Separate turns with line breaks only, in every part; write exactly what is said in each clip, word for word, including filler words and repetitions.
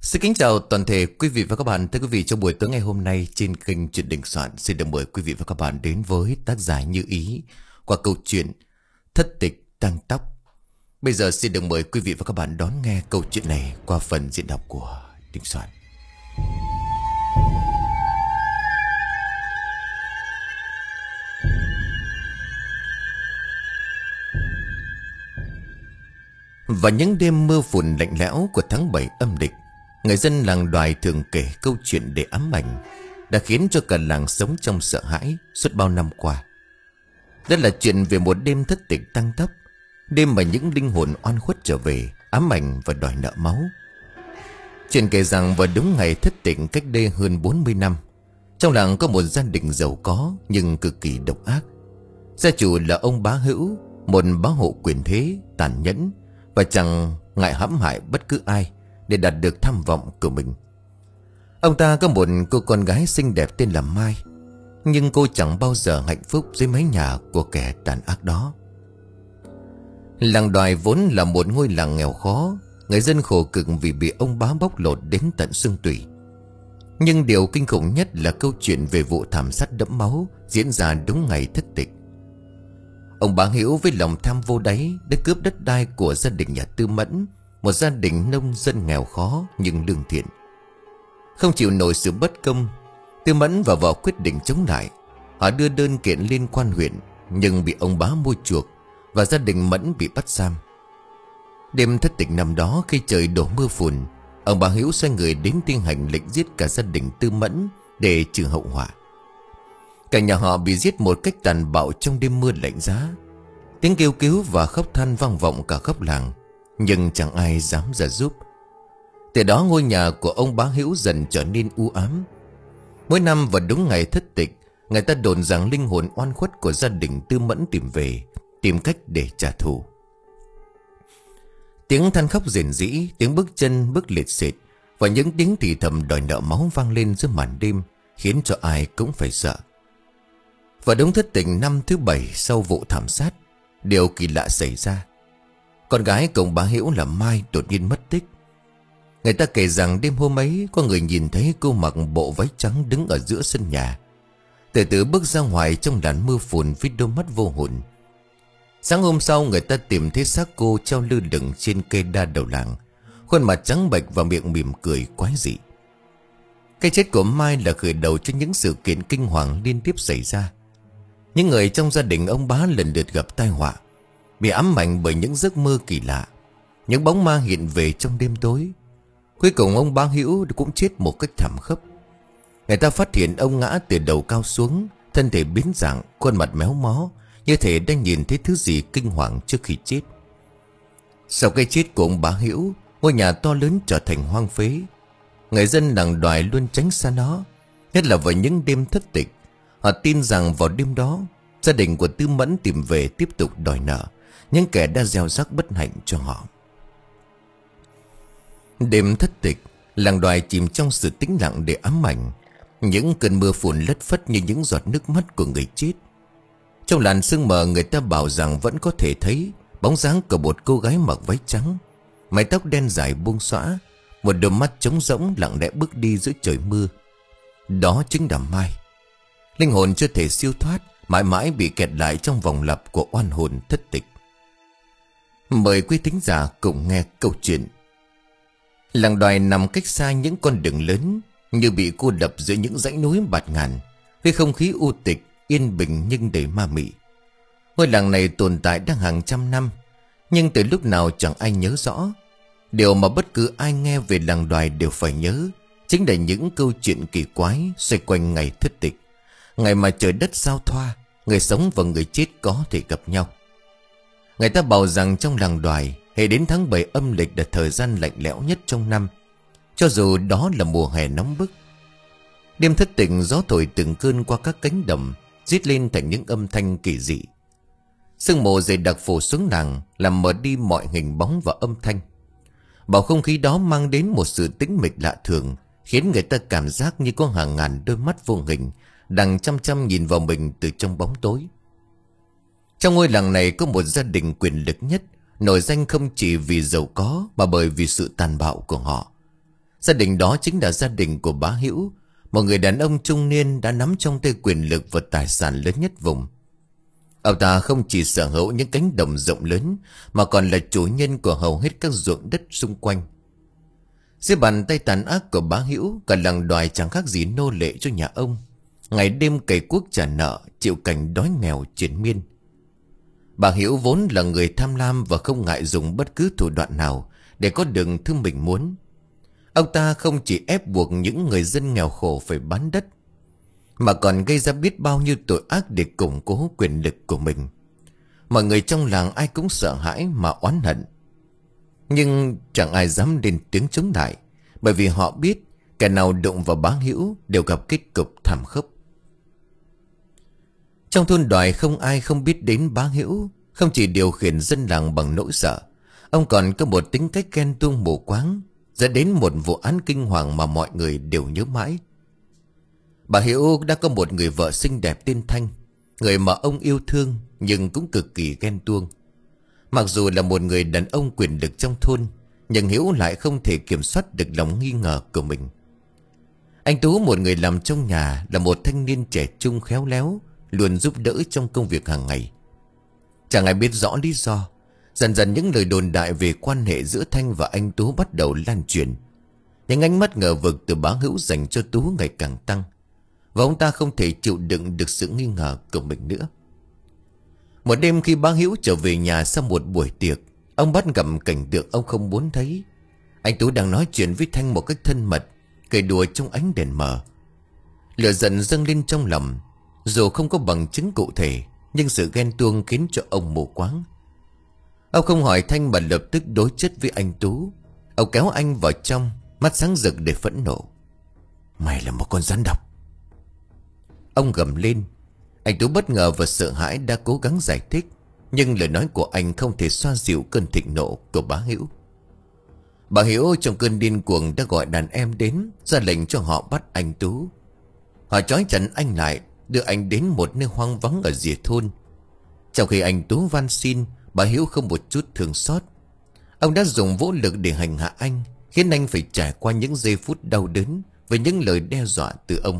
Xin kính chào toàn thể quý vị và các bạn. Thưa quý vị, trong buổi tối ngày hôm nay trên kênh Chuyện Đình Soạn xin được mời quý vị và các bạn đến với tác giả Như Ý qua câu chuyện Thất Tịch Tăng Tóc. Bây giờ xin được mời quý vị và các bạn đón nghe câu chuyện này qua phần diễn đọc của Đình Soạn. Và những đêm mưa phùn lạnh lẽo của tháng bảy âm lịch, người dân làng Đoài thường kể câu chuyện để ám ảnh, đã khiến cho cả làng sống trong sợ hãi suốt bao năm qua. Đó là chuyện về một đêm thất tịch tăng tóc, đêm mà những linh hồn oan khuất trở về, ám ảnh và đòi nợ máu. Chuyện kể rằng vào đúng ngày thất tịch cách đây hơn bốn mươi năm, trong làng có một gia đình giàu có nhưng cực kỳ độc ác. Gia chủ là ông Bá Hữu, một bá hộ quyền thế, tàn nhẫn và chẳng ngại hãm hại bất cứ ai để đạt được tham vọng của mình. Ông ta có một cô con gái xinh đẹp tên là Mai, nhưng cô chẳng bao giờ hạnh phúc dưới mái nhà của kẻ tàn ác đó. Làng Đoài vốn là một ngôi làng nghèo khó, người dân khổ cực vì bị ông bá bóc lột đến tận xương tủy. Nhưng điều kinh khủng nhất là câu chuyện về vụ thảm sát đẫm máu diễn ra đúng ngày thất tịch. Ông Bá Hữu với lòng tham vô đáy đã cướp đất đai của gia đình nhà Tư Mẫn, một gia đình nông dân nghèo khó nhưng lương thiện. Không chịu nổi sự bất công, Tư Mẫn và vợ quyết định chống lại. Họ đưa đơn kiện lên quan huyện nhưng bị ông bá mua chuộc và gia đình Mẫn bị bắt giam. Đêm thất tịch năm đó, khi trời đổ mưa phùn, ông Bá Hữu sai người đến tiến hành lệnh giết cả gia đình Tư Mẫn để trừ hậu họa. Cả nhà họ bị giết một cách tàn bạo trong đêm mưa lạnh giá. Tiếng kêu cứu và khóc than vang vọng cả khắp làng, nhưng chẳng ai dám ra giúp. Từ đó ngôi nhà của ông Bá Hữu dần trở nên u ám. Mỗi năm vào đúng ngày thất tịch, người ta đồn rằng linh hồn oan khuất của gia đình Tư Mẫn tìm về, tìm cách để trả thù. Tiếng than khóc rền rĩ, tiếng bước chân bước lệch xệt và những tiếng thì thầm đòi nợ máu vang lên giữa màn đêm, khiến cho ai cũng phải sợ. Và đúng thất tịch năm thứ bảy sau vụ thảm sát, điều kỳ lạ xảy ra. Con gái của ông Bá Hữu là Mai đột nhiên mất tích. Người ta kể rằng đêm hôm ấy có người nhìn thấy cô mặc bộ váy trắng đứng ở giữa sân nhà, từ từ bước ra ngoài trong làn mưa phùn với đôi mắt vô hồn. Sáng hôm sau, người ta tìm thấy xác cô treo lơ lửng trên cây đa đầu làng, khuôn mặt trắng bệch và miệng mỉm cười quái dị. Cái chết của Mai là khởi đầu cho những sự kiện kinh hoàng liên tiếp xảy ra. Những người trong gia đình ông bá lần lượt gặp tai họa, bị ám ảnh bởi những giấc mơ kỳ lạ, những bóng ma hiện về trong đêm tối. Cuối cùng ông Bá Hữu cũng chết một cách thảm khốc. Người ta phát hiện ông ngã từ đầu cao xuống, thân thể biến dạng, khuôn mặt méo mó, như thể đang nhìn thấy thứ gì kinh hoàng trước khi chết. Sau cái chết của ông Bá Hữu, ngôi nhà to lớn trở thành hoang phế. Người dân làng Đoài luôn tránh xa nó, nhất là vào những đêm thất tịch. Họ tin rằng vào đêm đó, gia đình của Tư Mẫn tìm về tiếp tục đòi nợ những kẻ đã gieo rắc bất hạnh cho họ. Đêm thất tịch, làng Đoài chìm trong sự tĩnh lặng để ám ảnh. Những cơn mưa phùn lất phất như những giọt nước mắt của người chết. Trong làn sương mờ, người ta bảo rằng vẫn có thể thấy bóng dáng của một cô gái mặc váy trắng, mái tóc đen dài buông xõa, một đôi mắt trống rỗng lặng lẽ bước đi giữa trời mưa. Đó chính là Mai. Linh hồn chưa thể siêu thoát, mãi mãi bị kẹt lại trong vòng lặp của oan hồn thất tịch. Mời quý thính giả cùng nghe câu chuyện. Làng Đoài nằm cách xa những con đường lớn, như bị cô lập giữa những dãy núi bạt ngàn, với không khí u tịch, yên bình nhưng đầy ma mị. Ngôi làng này tồn tại đã hàng trăm năm, nhưng từ lúc nào chẳng ai nhớ rõ. Điều mà bất cứ ai nghe về làng Đoài đều phải nhớ chính là những câu chuyện kỳ quái xoay quanh ngày thất tịch, ngày mà trời đất giao thoa, người sống và người chết có thể gặp nhau. Người ta bảo rằng trong làng Đoài, hệ đến tháng bảy âm lịch là thời gian lạnh lẽo nhất trong năm, cho dù đó là mùa hè nóng bức. Đêm thất tịch, gió thổi từng cơn qua các cánh đồng, rít lên thành những âm thanh kỳ dị. Sương mù dày đặc phủ xuống làng, làm mờ đi mọi hình bóng và âm thanh. Bầu không khí đó mang đến một sự tĩnh mịch lạ thường, khiến người ta cảm giác như có hàng ngàn đôi mắt vô hình đang chăm chăm nhìn vào mình từ trong bóng tối. Trong ngôi làng này có một gia đình quyền lực nhất, nổi danh không chỉ vì giàu có mà bởi vì sự tàn bạo của họ. Gia đình đó chính là gia đình của bá Hữu, một người đàn ông trung niên đã nắm trong tay quyền lực và tài sản lớn nhất vùng. Ông ta không chỉ sở hữu những cánh đồng rộng lớn mà còn là chủ nhân của hầu hết các ruộng đất xung quanh. Dưới bàn tay tàn ác của bá Hữu, cả làng Đoài chẳng khác gì nô lệ cho nhà ông, ngày đêm cày cuốc trả nợ, chịu cảnh đói nghèo triền miên. Bà Hữu vốn là người tham lam và không ngại dùng bất cứ thủ đoạn nào để có được thứ mình muốn. Ông ta không chỉ ép buộc những người dân nghèo khổ phải bán đất, mà còn gây ra biết bao nhiêu tội ác để củng cố quyền lực của mình. Mọi người trong làng ai cũng sợ hãi mà oán hận, nhưng chẳng ai dám lên tiếng chống lại, bởi vì họ biết kẻ nào đụng vào bá Hữu đều gặp kết cục thảm khốc. Trong thôn Đoài không ai không biết đến bá Hữu. Không chỉ điều khiển dân làng bằng nỗi sợ, ông còn có một tính cách ghen tuông mù quáng, dẫn đến một vụ án kinh hoàng mà mọi người đều nhớ mãi. Bà Hữu đã có một người vợ xinh đẹp tên Thanh, người mà ông yêu thương nhưng cũng cực kỳ ghen tuông. Mặc dù là một người đàn ông quyền lực trong thôn, nhưng Hữu lại không thể kiểm soát được lòng nghi ngờ của mình. Anh Tú, một người làm trong nhà, là một thanh niên trẻ trung khéo léo, luôn giúp đỡ trong công việc hàng ngày. Chẳng ai biết rõ lý do, dần dần những lời đồn đại về quan hệ giữa Thanh và anh Tú bắt đầu lan truyền. Những ánh mắt ngờ vực từ bá Hữu dành cho Tú ngày càng tăng, và ông ta không thể chịu đựng được sự nghi ngờ của mình nữa. Một đêm khi bá Hữu trở về nhà sau một buổi tiệc, ông bắt gặp cảnh tượng ông không muốn thấy. Anh Tú đang nói chuyện với Thanh một cách thân mật, cười đùa trong ánh đèn mờ. Lửa giận dâng lên trong lòng, dù không có bằng chứng cụ thể, nhưng sự ghen tuông khiến cho ông mù quáng. Ông không hỏi Thanh mà lập tức đối chất với anh Tú. Ông kéo anh vào trong, mắt sáng rực để phẫn nộ. Mày là một con rắn độc, ông gầm lên. Anh Tú bất ngờ và sợ hãi đã cố gắng giải thích, nhưng lời nói của anh không thể xoa dịu cơn thịnh nộ của bá Hữu. Bà Hữu trong cơn điên cuồng đã gọi đàn em đến, ra lệnh cho họ bắt anh Tú. Họ trói chặt anh lại, đưa anh đến một nơi hoang vắng ở rìa thôn. Trong khi anh Tú van xin, bà Hữu không một chút thương xót. Ông đã dùng vũ lực để hành hạ anh, khiến anh phải trải qua những giây phút đau đớn với những lời đe dọa từ ông.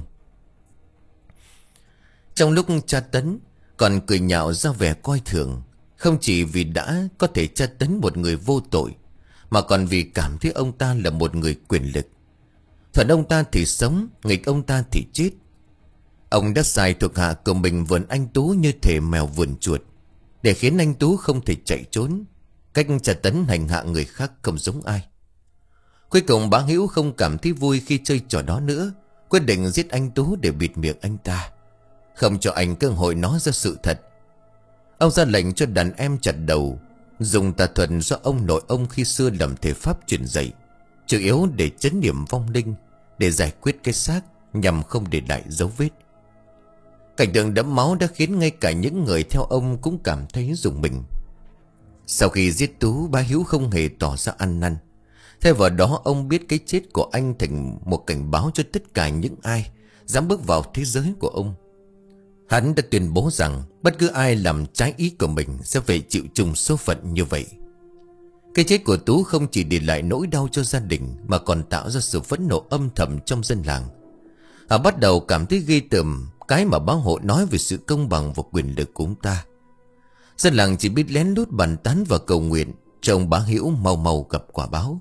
Trong lúc tra tấn, còn cười nhạo ra vẻ coi thường, không chỉ vì đã có thể tra tấn một người vô tội, mà còn vì cảm thấy ông ta là một người quyền lực. Thuận ông ta thì sống, nghịch ông ta thì chết. Ông đã xài thuộc hạ của mình vườn anh Tú như thể mèo vườn chuột, để khiến anh Tú không thể chạy trốn. Cách tra tấn hành hạ người khác không giống ai. Cuối cùng bá Hữu không cảm thấy vui khi chơi trò đó nữa, quyết định giết anh Tú để bịt miệng anh ta, không cho anh cơ hội nói ra sự thật. Ông ra lệnh cho đàn em chặt đầu, dùng tà thuật do ông nội ông khi xưa làm thể pháp truyền dạy, chủ yếu để trấn niệm vong linh, để giải quyết cái xác, nhằm không để lại dấu vết. Cảnh tượng đẫm máu đã khiến ngay cả những người theo ông cũng cảm thấy rùng mình. Sau khi giết Tú, bá Hữu không hề tỏ ra ăn năn. Thay vào đó, ông biết cái chết của anh thành một cảnh báo cho tất cả những ai dám bước vào thế giới của ông. Hắn đã tuyên bố rằng bất cứ ai làm trái ý của mình sẽ phải chịu chung số phận như vậy. Cái chết của Tú không chỉ để lại nỗi đau cho gia đình, mà còn tạo ra sự phẫn nộ âm thầm trong dân làng. Họ bắt đầu cảm thấy ghê tởm cái mà bá hộ nói về sự công bằng và quyền lực của ông ta. Dân làng chỉ biết lén lút bàn tán và cầu nguyện cho ông bá Hữu mau mau gặp quả báo.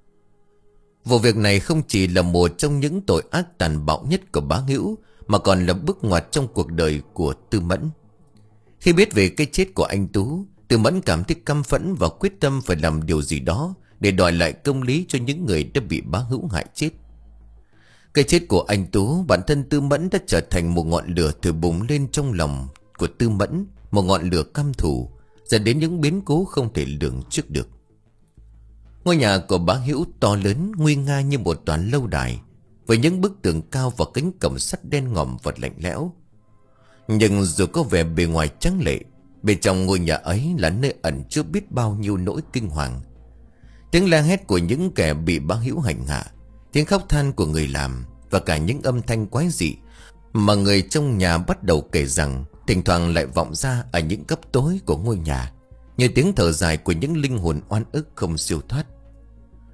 Vụ việc này không chỉ là một trong những tội ác tàn bạo nhất của bá Hữu, mà còn là bước ngoặt trong cuộc đời của Tư Mẫn. Khi biết về cái chết của anh Tú, Tư Mẫn cảm thấy căm phẫn và quyết tâm phải làm điều gì đó để đòi lại công lý cho những người đã bị bá Hữu hại chết. Cái chết của anh Tú, bản thân Tư Mẫn đã trở thành một ngọn lửa thổi bùng lên trong lòng của Tư Mẫn, một ngọn lửa căm thù, dẫn đến những biến cố không thể lường trước được. Ngôi nhà của bá Hữu to lớn, nguy nga như một tòa lâu đài, với những bức tường cao và cánh cổng sắt đen ngòm và lạnh lẽo. Nhưng dù có vẻ bề ngoài trắng lệ, bên trong ngôi nhà ấy là nơi ẩn chứa biết bao nhiêu nỗi kinh hoàng. Tiếng la hét của những kẻ bị bá Hữu hành hạ, tiếng khóc than của người làm, và cả những âm thanh quái dị mà người trong nhà bắt đầu kể rằng thỉnh thoảng lại vọng ra ở những góc tối của ngôi nhà, như tiếng thở dài của những linh hồn oan ức không siêu thoát.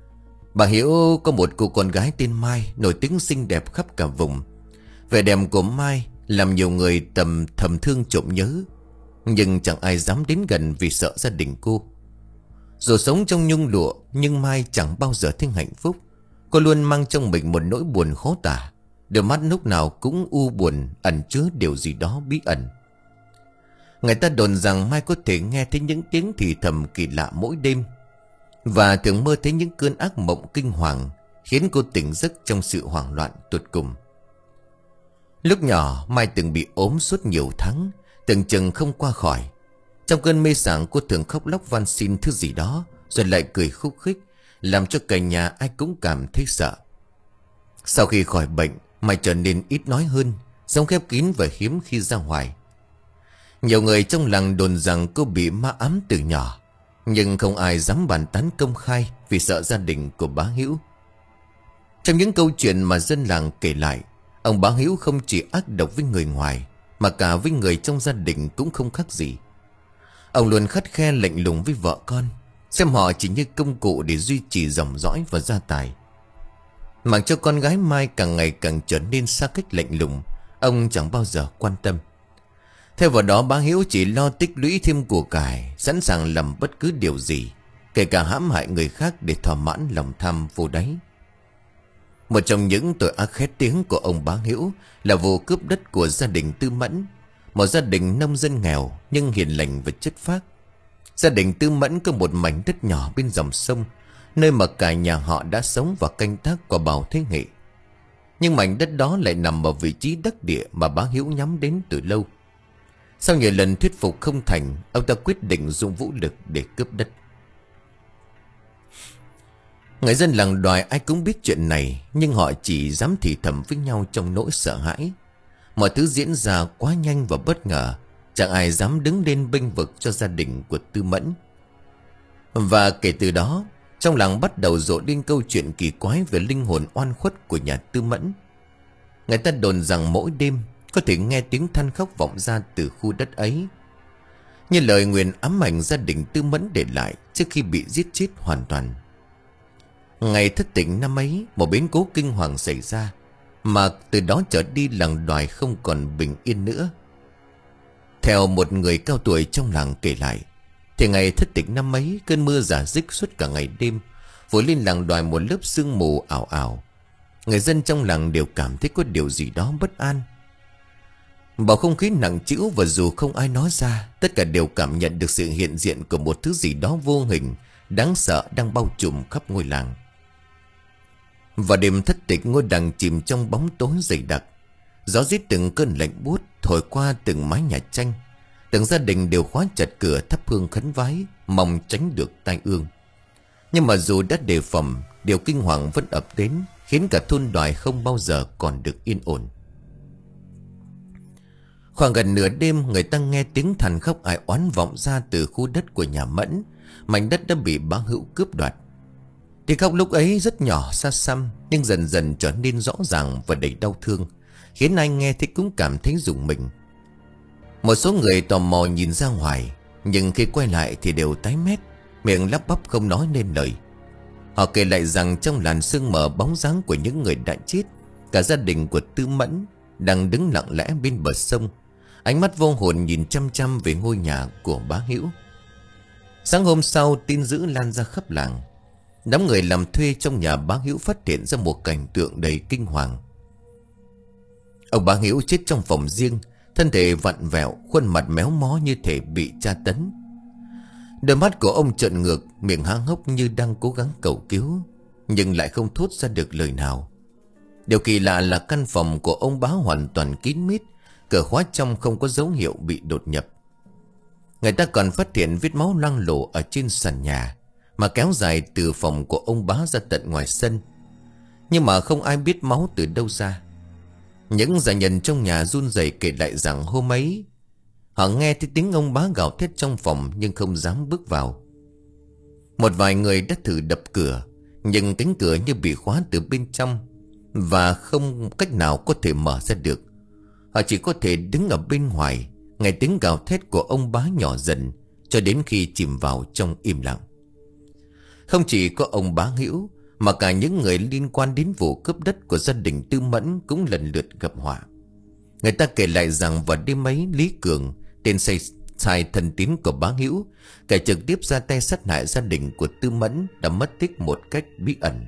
Bà Hiếu có một cô con gái tên Mai, nổi tiếng xinh đẹp khắp cả vùng. Vẻ đẹp của Mai làm nhiều người tầm thầm thương trộm nhớ, nhưng chẳng ai dám đến gần vì sợ gia đình cô. Dù sống trong nhung lụa, nhưng Mai chẳng bao giờ thấy hạnh phúc. Cô luôn mang trong mình một nỗi buồn khó tả. Đôi mắt lúc nào cũng u buồn, ẩn chứa điều gì đó bí ẩn. Người ta đồn rằng Mai có thể nghe thấy những tiếng thì thầm kỳ lạ mỗi đêm, và thường mơ thấy những cơn ác mộng kinh hoàng, khiến cô tỉnh giấc trong sự hoảng loạn tột cùng. Lúc nhỏ, Mai từng bị ốm suốt nhiều tháng, tưởng chừng không qua khỏi. Trong cơn mê sảng, cô thường khóc lóc van xin thứ gì đó, rồi lại cười khúc khích, làm cho cả nhà ai cũng cảm thấy sợ. Sau khi khỏi bệnh, Mai trở nên ít nói hơn, sống khép kín và hiếm khi ra ngoài. Nhiều người trong làng đồn rằng cô bị ma ám từ nhỏ, nhưng không ai dám bàn tán công khai vì sợ gia đình của bá Hiếu. Trong những câu chuyện mà dân làng kể lại, ông bá Hiếu không chỉ ác độc với người ngoài, mà cả với người trong gia đình cũng không khác gì. Ông luôn khắt khe lạnh lùng với vợ con, xem họ chỉ như công cụ để duy trì dòng dõi và gia tài. Mặc cho con gái Mai càng ngày càng trở nên xa cách lạnh lùng, ông chẳng bao giờ quan tâm. Theo vào đó, bá Hiếu chỉ lo tích lũy thêm của cải, sẵn sàng làm bất cứ điều gì, kể cả hãm hại người khác để thỏa mãn lòng tham vô đáy. Một trong những tội ác khét tiếng của ông bá Hiếu là vụ cướp đất của gia đình Tư Mẫn, một gia đình nông dân nghèo nhưng hiền lành và chất phác. Gia đình Tư Mẫn có một mảnh đất nhỏ bên dòng sông, nơi mà cả nhà họ đã sống và canh tác qua bao thế hệ. Nhưng mảnh đất đó lại nằm ở vị trí đắc địa mà bá Hiếu nhắm đến từ lâu. Sau nhiều lần thuyết phục không thành, ông ta quyết định dùng vũ lực để cướp đất. Người dân làng Đoài ai cũng biết chuyện này, nhưng họ chỉ dám thì thầm với nhau trong nỗi sợ hãi. Mọi thứ diễn ra quá nhanh và bất ngờ, chẳng ai dám đứng lên bênh vực cho gia đình của Tư Mẫn. Và kể từ đó, trong làng bắt đầu rộ lên câu chuyện kỳ quái về linh hồn oan khuất của nhà Tư Mẫn. Người ta đồn rằng mỗi đêm có thể nghe tiếng than khóc vọng ra từ khu đất ấy, như lời nguyền ám ảnh gia đình Tư Mẫn để lại trước khi bị giết chết hoàn toàn. Ngày thất tình năm ấy, một biến cố kinh hoàng xảy ra, mà từ đó trở đi làng Đoài không còn bình yên nữa. Theo một người cao tuổi trong làng kể lại, thì ngày thất tình năm ấy, cơn mưa rả rích suốt cả ngày đêm, vội lên làng Đoài một lớp sương mù ảo ảo. Người dân trong làng đều cảm thấy có điều gì đó bất an. Bầu không khí nặng trĩu, và dù không ai nói ra, tất cả đều cảm nhận được sự hiện diện của một thứ gì đó vô hình, đáng sợ đang bao trùm khắp ngôi làng. Vào đêm thất tịch, ngôi làng chìm trong bóng tối dày đặc. Gió rít từng cơn lạnh buốt thổi qua từng mái nhà tranh. Từng gia đình đều khóa chặt cửa thắp hương khấn vái, mong tránh được tai ương. Nhưng mà dù đã đề phòng, điều kinh hoàng vẫn ập đến, khiến cả thôn Đoài không bao giờ còn được yên ổn. Khoảng gần nửa đêm, người ta nghe tiếng than khóc ai oán vọng ra từ khu đất của nhà Mẫn, mảnh đất đã bị bá Hữu cướp đoạt. Tiếng khóc lúc ấy rất nhỏ xa xăm, nhưng dần dần trở nên rõ ràng và đầy đau thương, khiến ai nghe thì cũng cảm thấy rùng mình. Một số người tò mò nhìn ra ngoài, nhưng khi quay lại thì đều tái mét, miệng lắp bắp không nói nên lời. Họ kể lại rằng trong làn sương mờ bóng dáng của những người đã chết, cả gia đình của Tư Mẫn đang đứng lặng lẽ bên bờ sông, ánh mắt vô hồn nhìn chăm chăm về ngôi nhà của bá Hữu. Sáng hôm sau, tin dữ lan ra khắp làng. Đám người làm thuê trong nhà bá Hữu phát hiện ra một cảnh tượng đầy kinh hoàng. Ông bá Hữu chết trong phòng riêng, thân thể vặn vẹo, khuôn mặt méo mó như thể bị tra tấn. Đôi mắt của ông trợn ngược, miệng há hốc như đang cố gắng cầu cứu, nhưng lại không thốt ra được lời nào. Điều kỳ lạ là căn phòng của ông bá hoàn toàn kín mít, cửa khóa trong không có dấu hiệu bị đột nhập. Người ta còn phát hiện vết máu loang lổ ở trên sàn nhà, mà kéo dài từ phòng của ông bá ra tận ngoài sân. Nhưng mà không ai biết máu từ đâu ra. Những gia nhân trong nhà run rẩy kể lại rằng hôm ấy họ nghe thấy tiếng ông bá gào thét trong phòng, nhưng không dám bước vào. Một vài người đã thử đập cửa, nhưng cánh cửa như bị khóa từ bên trong, và không cách nào có thể mở ra được. Họ chỉ có thể đứng ở bên ngoài, nghe tiếng gào thét của ông bá nhỏ dần, cho đến khi chìm vào trong im lặng. Không chỉ có ông bá Hữu, mà cả những người liên quan đến vụ cướp đất của gia đình Tư Mẫn cũng lần lượt gặp họa. Người ta kể lại rằng vào đêm ấy, Lý Cường, tên say sai thân tín của bá Hữu, kẻ trực tiếp ra tay sát hại gia đình của Tư Mẫn, đã mất tích một cách bí ẩn.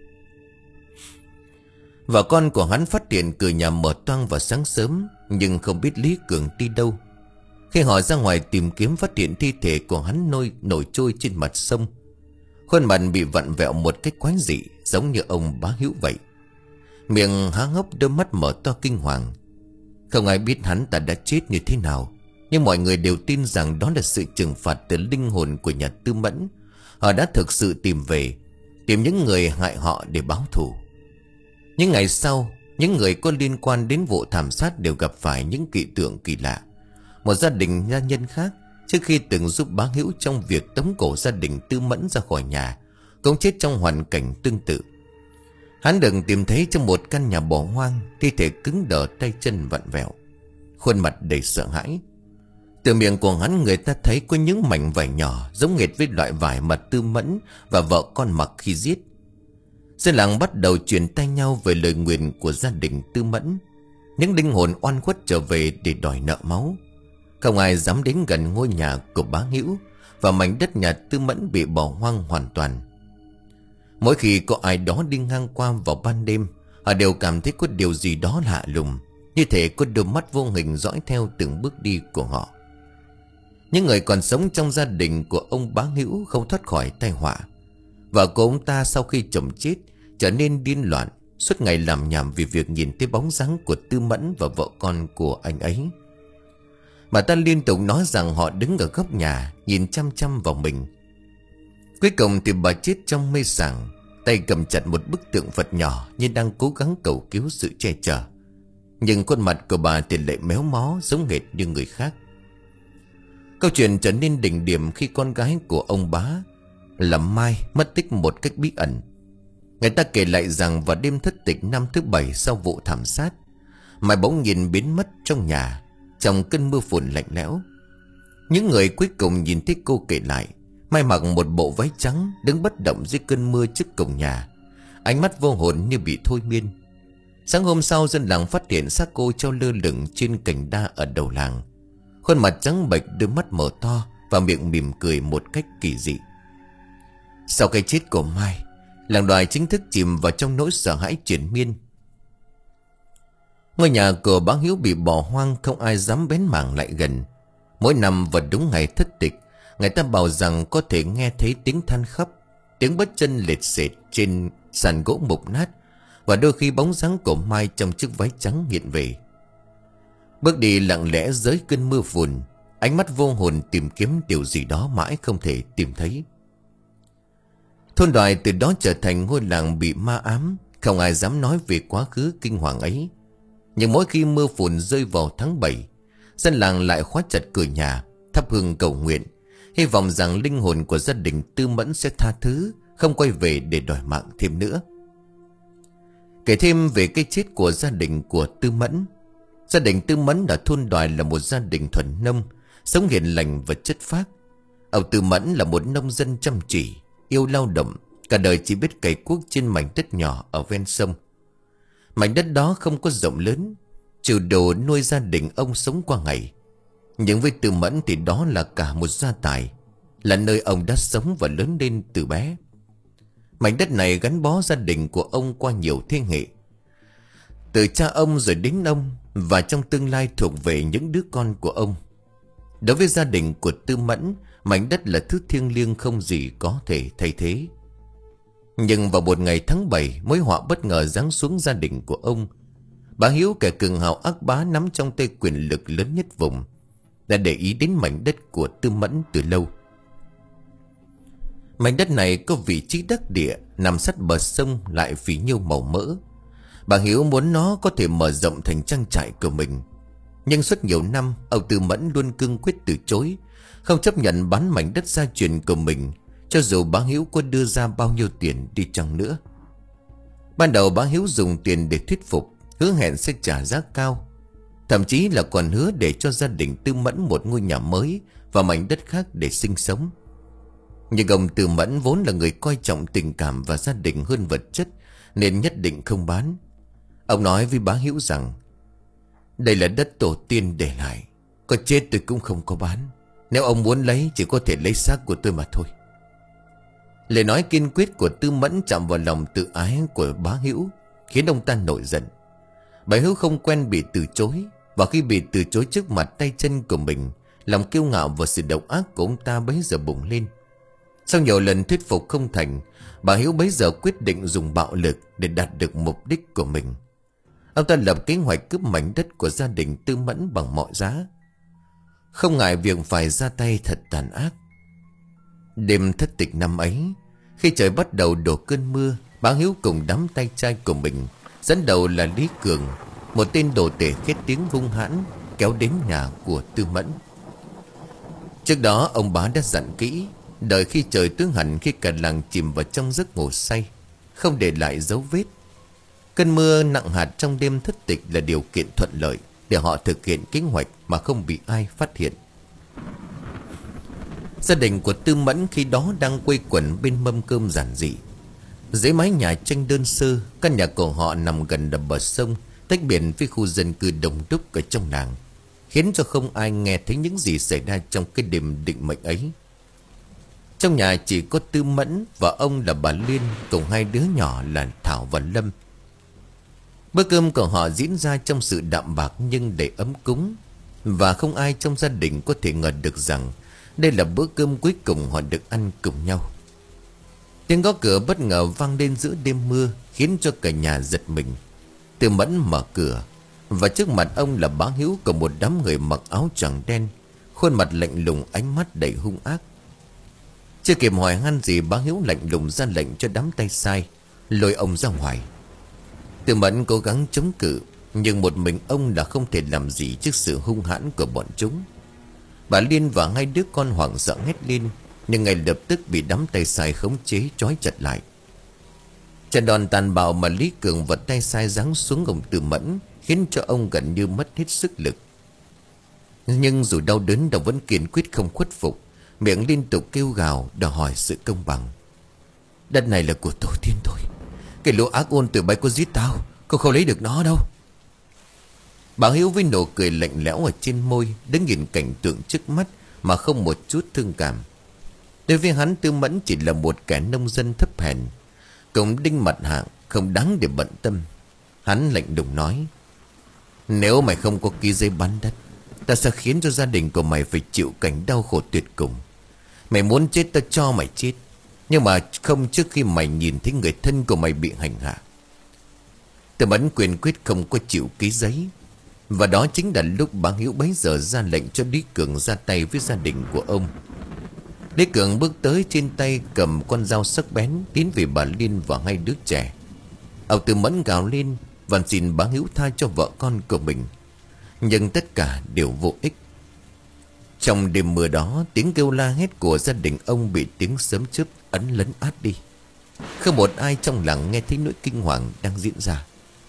Vợ con của hắn phát hiện cửa nhà mở toang vào sáng sớm, nhưng không biết Lý Cường đi đâu. Khi họ ra ngoài tìm kiếm, phát hiện thi thể của hắn nôi nổi trôi trên mặt sông. Khuôn mặt bị vặn vẹo một cách quái dị, giống như ông bá Hữu vậy. Miệng há hốc, đôi mắt mở to kinh hoàng. Không ai biết hắn ta đã chết như thế nào, nhưng mọi người đều tin rằng đó là sự trừng phạt từ linh hồn của nhà Tư Mẫn. Họ đã thực sự tìm về, tìm những người hại họ để báo thù. Những ngày sau, những người có liên quan đến vụ thảm sát đều gặp phải những kỳ tượng kỳ lạ. Một gia đình gia nhân khác, trước khi từng giúp bá Hữu trong việc tống cổ gia đình Tư Mẫn ra khỏi nhà, cũng chết trong hoàn cảnh tương tự. Hắn được tìm thấy trong một căn nhà bỏ hoang, thi thể cứng đờ, tay chân vặn vẹo, khuôn mặt đầy sợ hãi. Từ miệng của hắn người ta thấy có những mảnh vải nhỏ giống nghệt với loại vải mà Tư Mẫn và vợ con mặc khi giết. Dân làng bắt đầu truyền tay nhau về lời nguyền của gia đình Tư Mẫn. Những linh hồn oan khuất trở về để đòi nợ máu. Không ai dám đến gần ngôi nhà của bá Hữu, và mảnh đất nhà Tư Mẫn bị bỏ hoang hoàn toàn. Mỗi khi có ai đó đi ngang qua vào ban đêm, họ đều cảm thấy có điều gì đó lạ lùng, như thể có đôi mắt vô hình dõi theo từng bước đi của họ. Những người còn sống trong gia đình của ông bá Hữu không thoát khỏi tai họa. Vợ của ông ta sau khi chồng chết trở nên điên loạn, suốt ngày làm nhảm vì việc nhìn thấy bóng dáng của Tư Mẫn và vợ con của anh ấy. Bà ta liên tục nói rằng họ đứng ở góc nhà nhìn chăm chăm vào mình. Cuối cùng thì bà chết trong mê sảng, tay cầm chặt một bức tượng Phật nhỏ như đang cố gắng cầu cứu sự che chở. Nhưng khuôn mặt của bà thì lại méo mó, giống hệt như người khác. Câu chuyện trở nên đỉnh điểm khi con gái của ông bá là Mai mất tích một cách bí ẩn. Người ta kể lại rằng vào đêm thất tịch năm thứ bảy sau vụ thảm sát, Mai bỗng nhìn biến mất trong nhà, trong cơn mưa phùn lạnh lẽo. Những người cuối cùng nhìn thấy cô kể lại, Mai mặc một bộ váy trắng, đứng bất động dưới cơn mưa trước cổng nhà, ánh mắt vô hồn như bị thôi miên. Sáng hôm sau, dân làng phát hiện xác cô treo lơ lửng trên cành đa ở đầu làng. Khuôn mặt trắng bệch, đôi mắt mở to và miệng mỉm cười một cách kỳ dị. Sau cái chết của Mai, làng Đoài chính thức chìm vào trong nỗi sợ hãi triền miên. Ngôi nhà của bá Hữu bị bỏ hoang, không ai dám bén mảng lại gần. Mỗi năm vào đúng ngày thất tịch, người ta bảo rằng có thể nghe thấy tiếng than khóc, tiếng bước chân lệch xệt trên sàn gỗ mục nát, và đôi khi bóng dáng của Mai trong chiếc váy trắng hiện về. Bước đi lặng lẽ dưới cơn mưa phùn, ánh mắt vô hồn tìm kiếm điều gì đó mãi không thể tìm thấy. Thôn Đoài từ đó trở thành ngôi làng bị ma ám, không ai dám nói về quá khứ kinh hoàng ấy. Nhưng mỗi khi mưa phùn rơi vào tháng bảy, dân làng lại khóa chặt cửa nhà, thắp hương cầu nguyện, hy vọng rằng linh hồn của gia đình Tư Mẫn sẽ tha thứ, không quay về để đòi mạng thêm nữa. Kể thêm về cái chết của gia đình của Tư Mẫn. Gia đình Tư Mẫn ở thôn Đoài là một gia đình thuần nông, sống hiền lành và chất phác. Ông Tư Mẫn là một nông dân chăm chỉ, yêu lao động, cả đời chỉ biết cày cuốc trên mảnh đất nhỏ ở ven sông. Mảnh đất đó không có rộng lớn, trừ đồ nuôi gia đình ông sống qua ngày. Nhưng với Tư Mẫn thì đó là cả một gia tài, là nơi ông đã sống và lớn lên từ bé. Mảnh đất này gắn bó gia đình của ông qua nhiều thế hệ, từ cha ông rồi đến ông, và trong tương lai thuộc về những đứa con của ông. Đối với gia đình của Tư Mẫn, mảnh đất là thứ thiêng liêng không gì có thể thay thế. Nhưng vào một ngày tháng bảy, mối họa bất ngờ giáng xuống gia đình của ông. Bá Hiếu, kẻ cường hào ác bá nắm trong tay quyền lực lớn nhất vùng, đã để ý đến mảnh đất của Tư Mẫn từ lâu. Mảnh đất này có vị trí đắc địa, nằm sát bờ sông, lại phì nhiêu màu mỡ. Bà Hiếu muốn nó có thể mở rộng thành trang trại của mình. Nhưng suốt nhiều năm, ông Tư Mẫn luôn cương quyết từ chối, không chấp nhận bán mảnh đất gia truyền của mình, cho dù bá Hiếu có đưa ra bao nhiêu tiền đi chăng nữa. Ban đầu bá Hiếu dùng tiền để thuyết phục, hứa hẹn sẽ trả giá cao, thậm chí là còn hứa để cho gia đình Tư Mẫn một ngôi nhà mới và mảnh đất khác để sinh sống. Nhưng ông Tư Mẫn vốn là người coi trọng tình cảm và gia đình hơn vật chất, nên nhất định không bán. Ông nói với bá Hữu rằng: đây là đất tổ tiên để lại, có chết tôi cũng không có bán. Nếu ông muốn lấy, chỉ có thể lấy xác của tôi mà thôi. Lời nói kiên quyết của Tư Mẫn chạm vào lòng tự ái của bá Hữu, khiến ông ta nổi giận. Bá Hữu không quen bị từ chối, và khi bị từ chối trước mặt tay chân của mình, lòng kiêu ngạo và sự độc ác của ông ta bấy giờ bùng lên. Sau nhiều lần thuyết phục không thành, bà Hiếu bấy giờ quyết định dùng bạo lực để đạt được mục đích của mình. Ông ta lập kế hoạch cướp mảnh đất của gia đình Tư Mẫn bằng mọi giá, không ngại việc phải ra tay thật tàn ác. Đêm thất tịch năm ấy, khi trời bắt đầu đổ cơn mưa, bà Hiếu cùng đám tay trai của mình, dẫn đầu là Lý Cường, một tên đồ tể khét tiếng hung hãn, kéo đến nhà của Tư Mẫn. Trước đó ông bá đã dặn kỹ, đợi khi trời tối hẳn, khi cả làng chìm vào trong giấc ngủ say, không để lại dấu vết. Cơn mưa nặng hạt trong đêm thất tịch là điều kiện thuận lợi để họ thực hiện kế hoạch mà không bị ai phát hiện. Gia đình của Tư Mẫn khi đó đang quây quần bên mâm cơm giản dị. Dưới mái nhà tranh đơn sơ, căn nhà của họ nằm gần đầm bờ sông, tách biệt với khu dân cư đông đúc ở trong làng, khiến cho không ai nghe thấy những gì xảy ra trong cái đêm định mệnh ấy. Trong nhà chỉ có Tư Mẫn và ông là bà Liên, cùng hai đứa nhỏ là Thảo và Lâm. Bữa cơm của họ diễn ra trong sự đạm bạc nhưng đầy ấm cúng, và không ai trong gia đình có thể ngờ được rằng đây là bữa cơm cuối cùng họ được ăn cùng nhau. Tiếng gõ cửa bất ngờ vang lên giữa đêm mưa, khiến cho cả nhà giật mình. Tư Mẫn mở cửa, và trước mặt ông là bá Hữu của một đám người mặc áo choàng đen, khuôn mặt lạnh lùng, ánh mắt đầy hung ác. Chưa kịp hỏi han gì, bá Hữu lạnh lùng ra lệnh cho đám tay sai lôi ông ra ngoài. Tư Mẫn cố gắng chống cự, nhưng một mình ông đã không thể làm gì trước sự hung hãn của bọn chúng. Bà Liên và hai đứa con hoảng sợ hét lên, nhưng ngay lập tức bị đám tay sai khống chế trói chặt lại. Trận đòn tàn bạo mà Lý Cường và tay sai giáng xuống ông Tư Mẫn khiến cho ông gần như mất hết sức lực. Nhưng dù đau đớn, ông vẫn kiên quyết không khuất phục, miệng liên tục kêu gào đòi hỏi sự công bằng. Đất này là của tổ tiên tôi, cái lũ ác ôn từ bay có giết tao, cô không lấy được nó đâu. Bà Hiếu với nụ cười lạnh lẽo ở trên môi, đứng nhìn cảnh tượng trước mắt mà không một chút thương cảm. Đối với hắn, Tư Mẫn chỉ là một kẻ nông dân thấp hèn, cũng đinh mặt hạng, không đáng để bận tâm. Hắn lạnh lùng nói: nếu mày không có ký giấy bán đất, ta sẽ khiến cho gia đình của mày phải chịu cảnh đau khổ tuyệt cùng. Mày muốn chết ta cho mày chết, nhưng mà không trước khi mày nhìn thấy người thân của mày bị hành hạ. Tư Mẫn quyền quyết không có chịu ký giấy. Và đó chính là lúc bá Hiếu bấy giờ ra lệnh cho Lý Cường ra tay với gia đình của ông. Lý Cường bước tới, trên tay cầm con dao sắc bén, tiến về bà Liên và hai đứa trẻ. Ông Tư Mẫn gào lên và xin bá Hiếu tha cho vợ con của mình, nhưng tất cả đều vô ích. Trong đêm mưa đó, tiếng kêu la hét của gia đình ông bị tiếng sấm chớp ấn lấn át đi. Không một ai trong làng nghe thấy nỗi kinh hoàng đang diễn ra.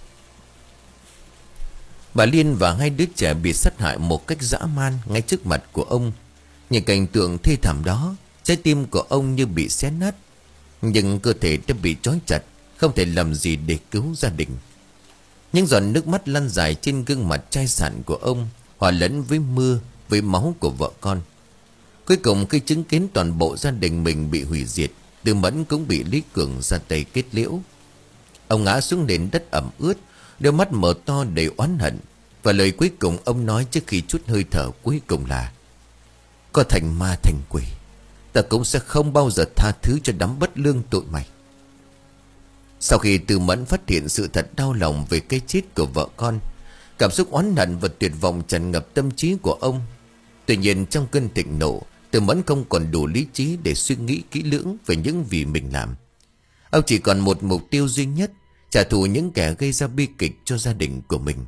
Bà Liên và hai đứa trẻ bị sát hại một cách dã man ngay trước mặt của ông. Nhìn cảnh tượng thê thảm đó, trái tim của ông như bị xé nát, nhưng cơ thể đã bị trói chặt, không thể làm gì để cứu gia đình. Những giọt nước mắt lăn dài trên gương mặt chai sạn của ông, hòa lẫn với mưa, với máu của vợ con. Cuối cùng khi chứng kiến toàn bộ gia đình mình bị hủy diệt, Tư Mẫn cũng bị Lý Cường ra tay kết liễu. Ông ngã xuống nền đất ẩm ướt, đôi mắt mở to đầy oán hận, và lời cuối cùng ông nói trước khi trút hơi thở cuối cùng là: có thành ma thành quỷ, ta cũng sẽ không bao giờ tha thứ cho đám bất lương tụi mày. Sau khi Tư Mẫn phát hiện sự thật đau lòng về cái chết của vợ con, cảm xúc oán hận và tuyệt vọng tràn ngập tâm trí của ông. Tuy nhiên trong cơn thịnh nộ, Tư Mẫn không còn đủ lý trí để suy nghĩ kỹ lưỡng về những gì mình làm. Ông chỉ còn một mục tiêu duy nhất: trả thù những kẻ gây ra bi kịch cho gia đình của mình.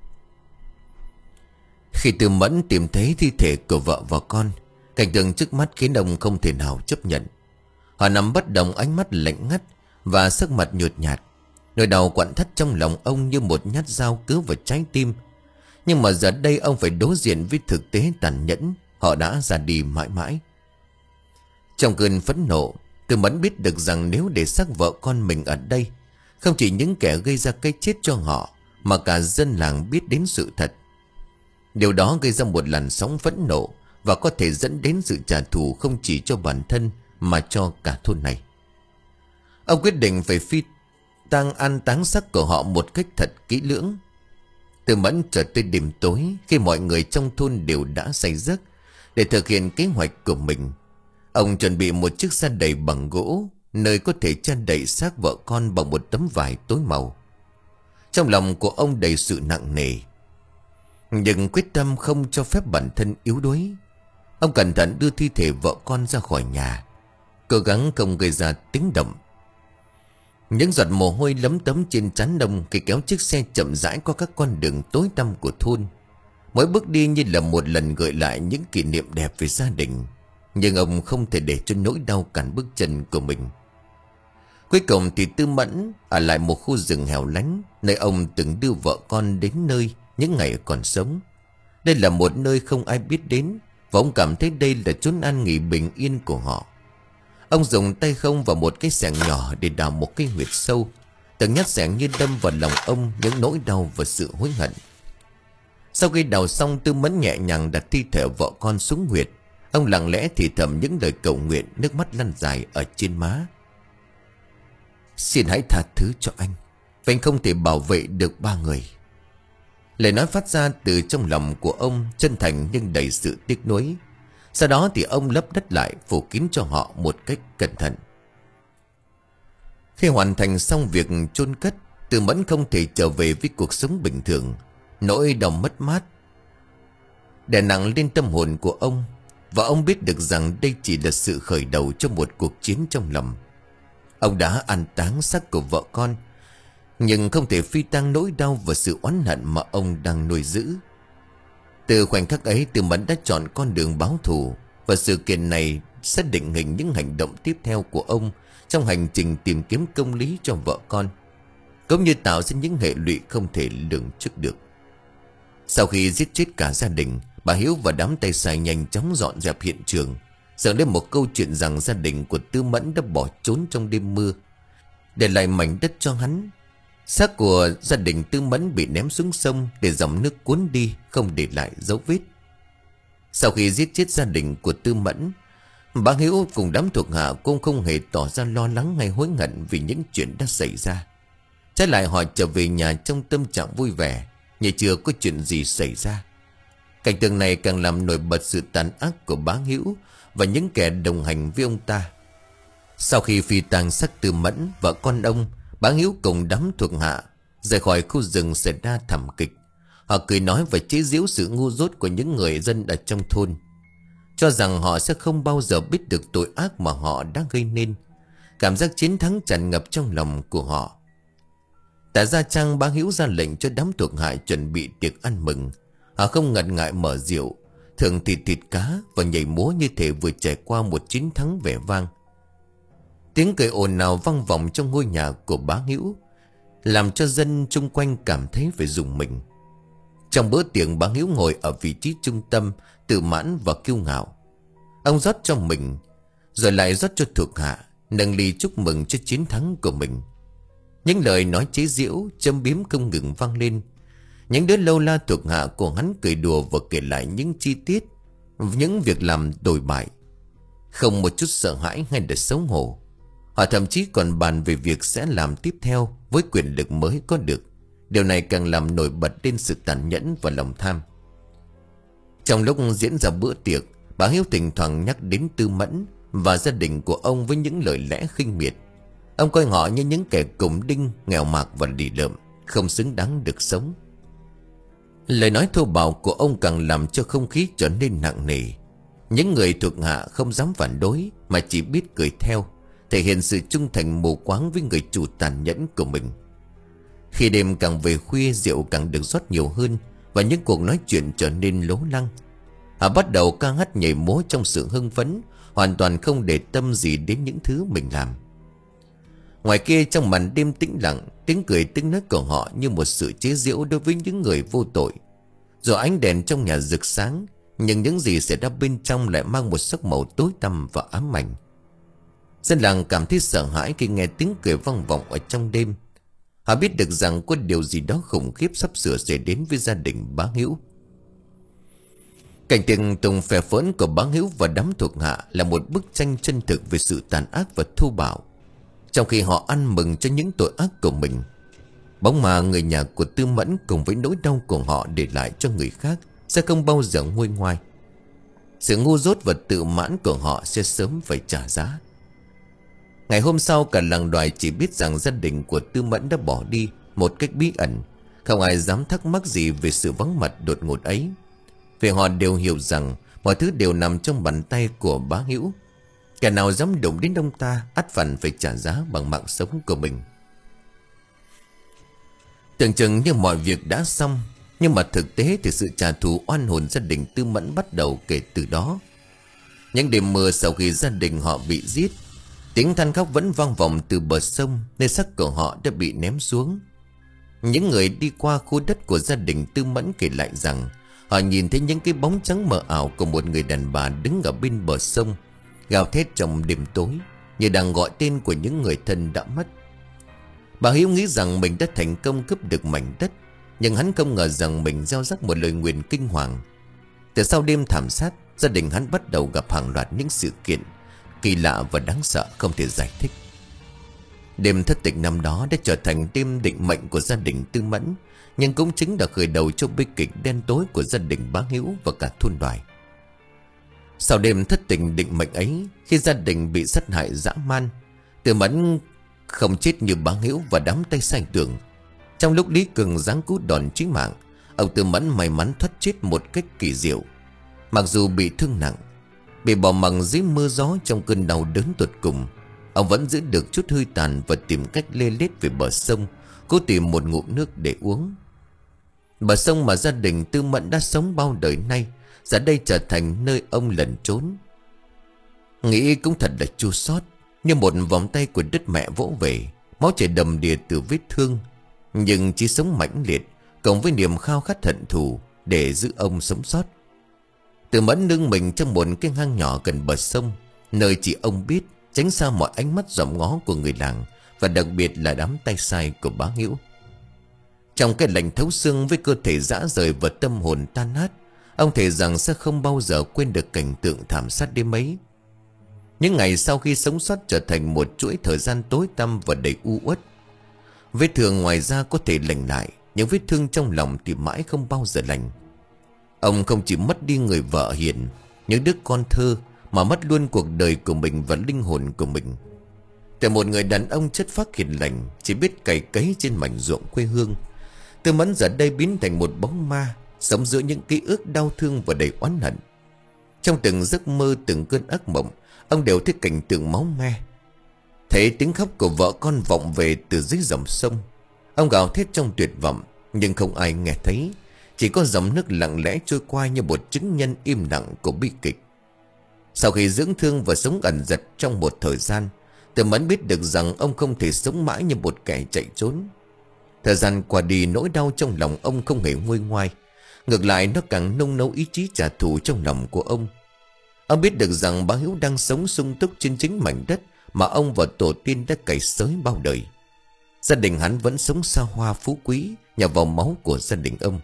Khi Tư Mẫn tìm thấy thi thể của vợ và con, cảnh tượng trước mắt khiến ông không thể nào chấp nhận. Họ nằm bất động, ánh mắt lạnh ngắt và sắc mặt nhợt nhạt. Nỗi đau quặn thắt trong lòng ông như một nhát dao cứa vào trái tim. Nhưng mà giờ đây ông phải đối diện với thực tế tàn nhẫn: họ đã ra đi mãi mãi. Trong cơn phẫn nộ, Tư Mẫn biết được rằng nếu để xác vợ con mình ở đây, không chỉ những kẻ gây ra cái chết cho họ, mà cả dân làng biết đến sự thật. Điều đó gây ra một làn sóng phẫn nộ và có thể dẫn đến sự trả thù không chỉ cho bản thân mà cho cả thôn này. Ông quyết định phải phi tang an táng xác của họ một cách thật kỹ lưỡng. Tư Mẫn trở tới đêm tối, khi mọi người trong thôn đều đã say giấc, để thực hiện kế hoạch của mình. Ông chuẩn bị một chiếc xe đầy bằng gỗ, nơi có thể che đậy xác vợ con bằng một tấm vải tối màu. Trong lòng của ông đầy sự nặng nề, nhưng quyết tâm không cho phép bản thân yếu đuối. Ông cẩn thận đưa thi thể vợ con ra khỏi nhà, cố gắng không gây ra tiếng động. Những giọt mồ hôi lấm tấm trên trán ông khi kéo chiếc xe chậm rãi qua các con đường tối tăm của thôn. Mỗi bước đi như là một lần gợi lại những kỷ niệm đẹp về gia đình. Nhưng ông không thể để cho nỗi đau cản bước chân của mình. Cuối cùng thì Tư Mẫn ở lại một khu rừng hẻo lánh, nơi ông từng đưa vợ con đến nơi những ngày còn sống. Đây là một nơi không ai biết đến, và ông cảm thấy đây là chốn an nghỉ bình yên của họ. Ông dùng tay không vào một cái xẻng nhỏ để đào một cái huyệt sâu. Từng nhát xẻng như đâm vào lòng ông những nỗi đau và sự hối hận. Sau khi đào xong, Tư Mẫn nhẹ nhàng đặt thi thể vợ con xuống huyệt. Ông lặng lẽ thì thầm những lời cầu nguyện, nước mắt lăn dài ở trên má. Xin hãy tha thứ cho anh, và anh không thể bảo vệ được ba người. Lời nói phát ra từ trong lòng của ông, chân thành nhưng đầy sự tiếc nuối. Sau đó thì ông lấp đất lại, phủ kín cho họ một cách cẩn thận. Khi hoàn thành xong việc chôn cất, Tư Mẫn không thể trở về với cuộc sống bình thường. Nỗi đau mất mát đè nặng lên tâm hồn của ông, và ông biết được rằng đây chỉ là sự khởi đầu cho một cuộc chiến trong lòng. Ông đã an táng xác của vợ con, nhưng không thể phi tang nỗi đau và sự oán hận mà ông đang nuôi giữ. Từ khoảnh khắc ấy, Tư Mẫn đã chọn con đường báo thù, và sự kiện này sẽ định hình những hành động tiếp theo của ông trong hành trình tìm kiếm công lý cho vợ con, cũng như tạo ra những hệ lụy không thể lường trước được. Sau khi giết chết cả gia đình, bà Hiếu và đám tay sai nhanh chóng dọn dẹp hiện trường, dẫn đến một câu chuyện rằng gia đình của Tư Mẫn đã bỏ trốn trong đêm mưa, để lại mảnh đất cho hắn. Xác của gia đình Tư Mẫn bị ném xuống sông để dòng nước cuốn đi, không để lại dấu vết. Sau khi giết chết gia đình của Tư Mẫn, bà Hiếu cùng đám thuộc hạ cũng không hề tỏ ra lo lắng hay hối hận vì những chuyện đã xảy ra. Trái lại họ trở về nhà trong tâm trạng vui vẻ, như chưa có chuyện gì xảy ra. Cảnh tượng này càng làm nổi bật sự tàn ác của bá Hiếu và những kẻ đồng hành với ông ta. Sau khi phi tang xác Tư Mẫn, vợ con ông, bá Hiếu cùng đám thuộc hạ rời khỏi khu rừng xảy ra thảm kịch. Họ cười nói và chế giễu sự ngu dốt của những người dân ở trong thôn, cho rằng họ sẽ không bao giờ biết được tội ác mà họ đã gây nên. Cảm giác chiến thắng tràn ngập trong lòng của họ. Tại gia trang, bá Hiếu ra lệnh cho đám thuộc hạ chuẩn bị tiệc ăn mừng. Họ không ngần ngại mở rượu, thưởng thịt thịt cá và nhảy múa như thể vừa trải qua một chiến thắng vẻ vang. Tiếng cười ồn ào vang vọng trong ngôi nhà của bá Hiếu, làm cho dân chung quanh cảm thấy phải rùng mình. Trong bữa tiệc, bá Hiếu ngồi ở vị trí trung tâm, tự mãn và kiêu ngạo. Ông rót cho mình, rồi lại rót cho thuộc hạ, nâng ly chúc mừng cho chiến thắng của mình. Những lời nói chế giễu, châm biếm không ngừng vang lên. Những đứa lâu la thuộc hạ của hắn cười đùa và kể lại những chi tiết, những việc làm đồi bại, không một chút sợ hãi hay là xấu hổ. Họ thậm chí còn bàn về việc sẽ làm tiếp theo với quyền lực mới có được. Điều này càng làm nổi bật lên sự tàn nhẫn và lòng tham. Trong lúc diễn ra bữa tiệc, bà Hiếu thỉnh thoảng nhắc đến Tư Mẫn và gia đình của ông với những lời lẽ khinh miệt. Ông coi họ như những kẻ cùng đinh, nghèo mạt và lì lợm, không xứng đáng được sống. Lời nói thô bạo của ông càng làm cho không khí trở nên nặng nề. Những người thuộc hạ không dám phản đối, mà chỉ biết cười theo, thể hiện sự trung thành mù quáng với người chủ tàn nhẫn của mình. Khi đêm càng về khuya, rượu càng được rót nhiều hơn, và những cuộc nói chuyện trở nên lố lăng. Họ bắt đầu ca hát nhảy múa trong sự hưng phấn, hoàn toàn không để tâm gì đến những thứ mình làm. Ngoài kia, trong màn đêm tĩnh lặng, tiếng cười tiếng nói của họ như một sự chế giễu đối với những người vô tội. Dù ánh đèn trong nhà rực sáng, nhưng những gì xảy ra bên trong lại mang một sắc màu tối tăm và ám ảnh, Dân làng cảm thấy sợ hãi khi nghe tiếng cười vang vọng ở trong đêm. Họ biết được rằng có điều gì đó khủng khiếp sắp sửa xảy đến với gia đình Bá Hữu. Cảnh tượng tùng phè phỡn của Bá Hữu và đám thuộc hạ là một bức tranh chân thực về sự tàn ác và thô bạo, trong khi họ ăn mừng cho những tội ác của mình. Bóng ma người nhà của Tư Mẫn cùng với nỗi đau của họ để lại cho người khác sẽ không bao giờ nguôi ngoai. Sự ngu dốt và tự mãn của họ sẽ sớm phải trả giá. Ngày hôm sau, cả làng Đoài chỉ biết rằng gia đình của Tư Mẫn đã bỏ đi một cách bí ẩn. Không ai dám thắc mắc gì về sự vắng mặt đột ngột ấy, vì họ đều hiểu rằng mọi thứ đều nằm trong bàn tay của Bá Hữu. Kẻ nào dám đụng đến ông ta ắt phải phải trả giá bằng mạng sống của mình. Tưởng chừng như mọi việc đã xong, nhưng mà thực tế thì sự trả thù oan hồn gia đình Tư Mẫn bắt đầu kể từ đó. Những đêm mưa sau khi gia đình họ bị giết, tiếng than khóc vẫn vang vọng từ bờ sông, nơi xác của họ đã bị ném xuống. Những người đi qua khu đất của gia đình Tư Mẫn kể lại rằng họ nhìn thấy những cái bóng trắng mờ ảo của một người đàn bà đứng ở bên bờ sông, gào thét trong đêm tối, như đang gọi tên của những người thân đã mất. Bà Hiếu nghĩ rằng mình đã thành công cướp được mảnh đất, nhưng hắn không ngờ rằng mình gieo rắc một lời nguyền kinh hoàng. Từ sau đêm thảm sát, gia đình hắn bắt đầu gặp hàng loạt những sự kiện kỳ lạ và đáng sợ không thể giải thích. Đêm thất tịch năm đó đã trở thành đêm định mệnh của gia đình Tư Mẫn, nhưng cũng chính là khởi đầu cho bi kịch đen tối của gia đình Bá Hữu và cả thôn Đoài. Sau đêm thất tình định mệnh ấy, khi gia đình bị sát hại dã man, Tư Mẫn không chết như Bá Hữu và đám tay sai tưởng. Trong lúc Lý Cường giáng cú đòn chí mạng, ông Tư Mẫn may mắn thoát chết một cách kỳ diệu. Mặc dù bị thương nặng, bị bỏ mặc dưới mưa gió trong cơn đau đớn tột cùng, ông vẫn giữ được chút hơi tàn và tìm cách lê lết về bờ sông, cố tìm một ngụm nước để uống. Bờ sông mà gia đình Tư Mẫn đã sống bao đời nay giờ đây trở thành nơi ông lẩn trốn. Nghĩ cũng thật là chua xót, như một vòng tay của đất mẹ vỗ về, máu chảy đầm đìa từ vết thương, nhưng chỉ sống mãnh liệt cộng với niềm khao khát hận thù để giữ ông sống sót. Tư Mẫn nương mình trong một cái hang nhỏ gần bờ sông, nơi chỉ ông biết, tránh xa mọi ánh mắt dòm ngó của người làng và đặc biệt là đám tay sai của Bá Hữu. Trong cái lạnh thấu xương với cơ thể rã rời và tâm hồn tan nát, ông thề rằng sẽ không bao giờ quên được cảnh tượng thảm sát đêm ấy. Những ngày sau khi sống sót trở thành một chuỗi thời gian tối tăm và đầy u uất. Vết thương ngoài da có thể lành lại, những vết thương trong lòng thì mãi không bao giờ lành. Ông không chỉ mất đi người vợ hiền, những đứa con thơ, mà mất luôn cuộc đời của mình và linh hồn của mình. Từ một người đàn ông chất phác hiền lành, chỉ biết cày cấy trên mảnh ruộng quê hương, Tư Mẫn giờ đây biến thành một bóng ma, sống giữa những ký ức đau thương và đầy oán hận. Trong từng giấc mơ, từng cơn ác mộng, ông đều thấy cảnh tượng máu me. Thấy tiếng khóc của vợ con vọng về từ dưới dòng sông, ông gào thét trong tuyệt vọng, nhưng không ai nghe thấy. Chỉ có dòng nước lặng lẽ trôi qua như một chứng nhân im lặng của bi kịch. Sau khi dưỡng thương và sống ẩn dật trong một thời gian, Tư Mẫn biết được rằng ông không thể sống mãi như một kẻ chạy trốn. Thời gian qua đi, nỗi đau trong lòng ông không hề nguôi ngoai. Ngược lại, nó càng nung nấu ý chí trả thù trong lòng của ông. Ông biết được rằng Bá Hữu đang sống sung túc trên chính mảnh đất mà ông và tổ tiên đã cày xới bao đời. Gia đình hắn vẫn sống xa hoa phú quý nhờ vào máu của gia đình ông.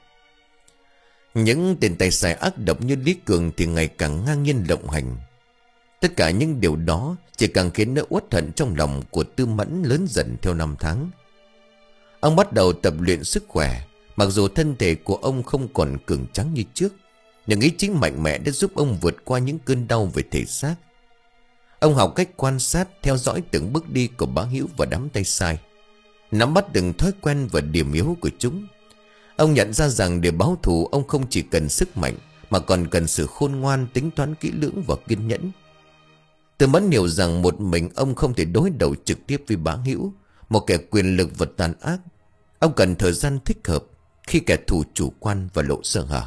Những tên tay sai ác độc như Lý Cường thì ngày càng ngang nhiên lộng hành. Tất cả những điều đó chỉ càng khiến nỗi uất hận trong lòng của Tư Mẫn lớn dần theo năm tháng. Ông bắt đầu tập luyện sức khỏe. Mặc dù thân thể của ông không còn cường tráng như trước, nhưng ý chí mạnh mẽ đã giúp ông vượt qua những cơn đau về thể xác. Ông học cách quan sát, theo dõi từng bước đi của Bá Hữu và đám tay sai, nắm bắt từng thói quen và điểm yếu của chúng. Ông nhận ra rằng để báo thù, ông không chỉ cần sức mạnh mà còn cần sự khôn ngoan, tính toán kỹ lưỡng và kiên nhẫn. Tư Mẫn hiểu rằng một mình ông không thể đối đầu trực tiếp với Bá Hữu, một kẻ quyền lực và tàn ác. Ông cần thời gian thích hợp khi kẻ thù chủ quan và lộ sơ hở.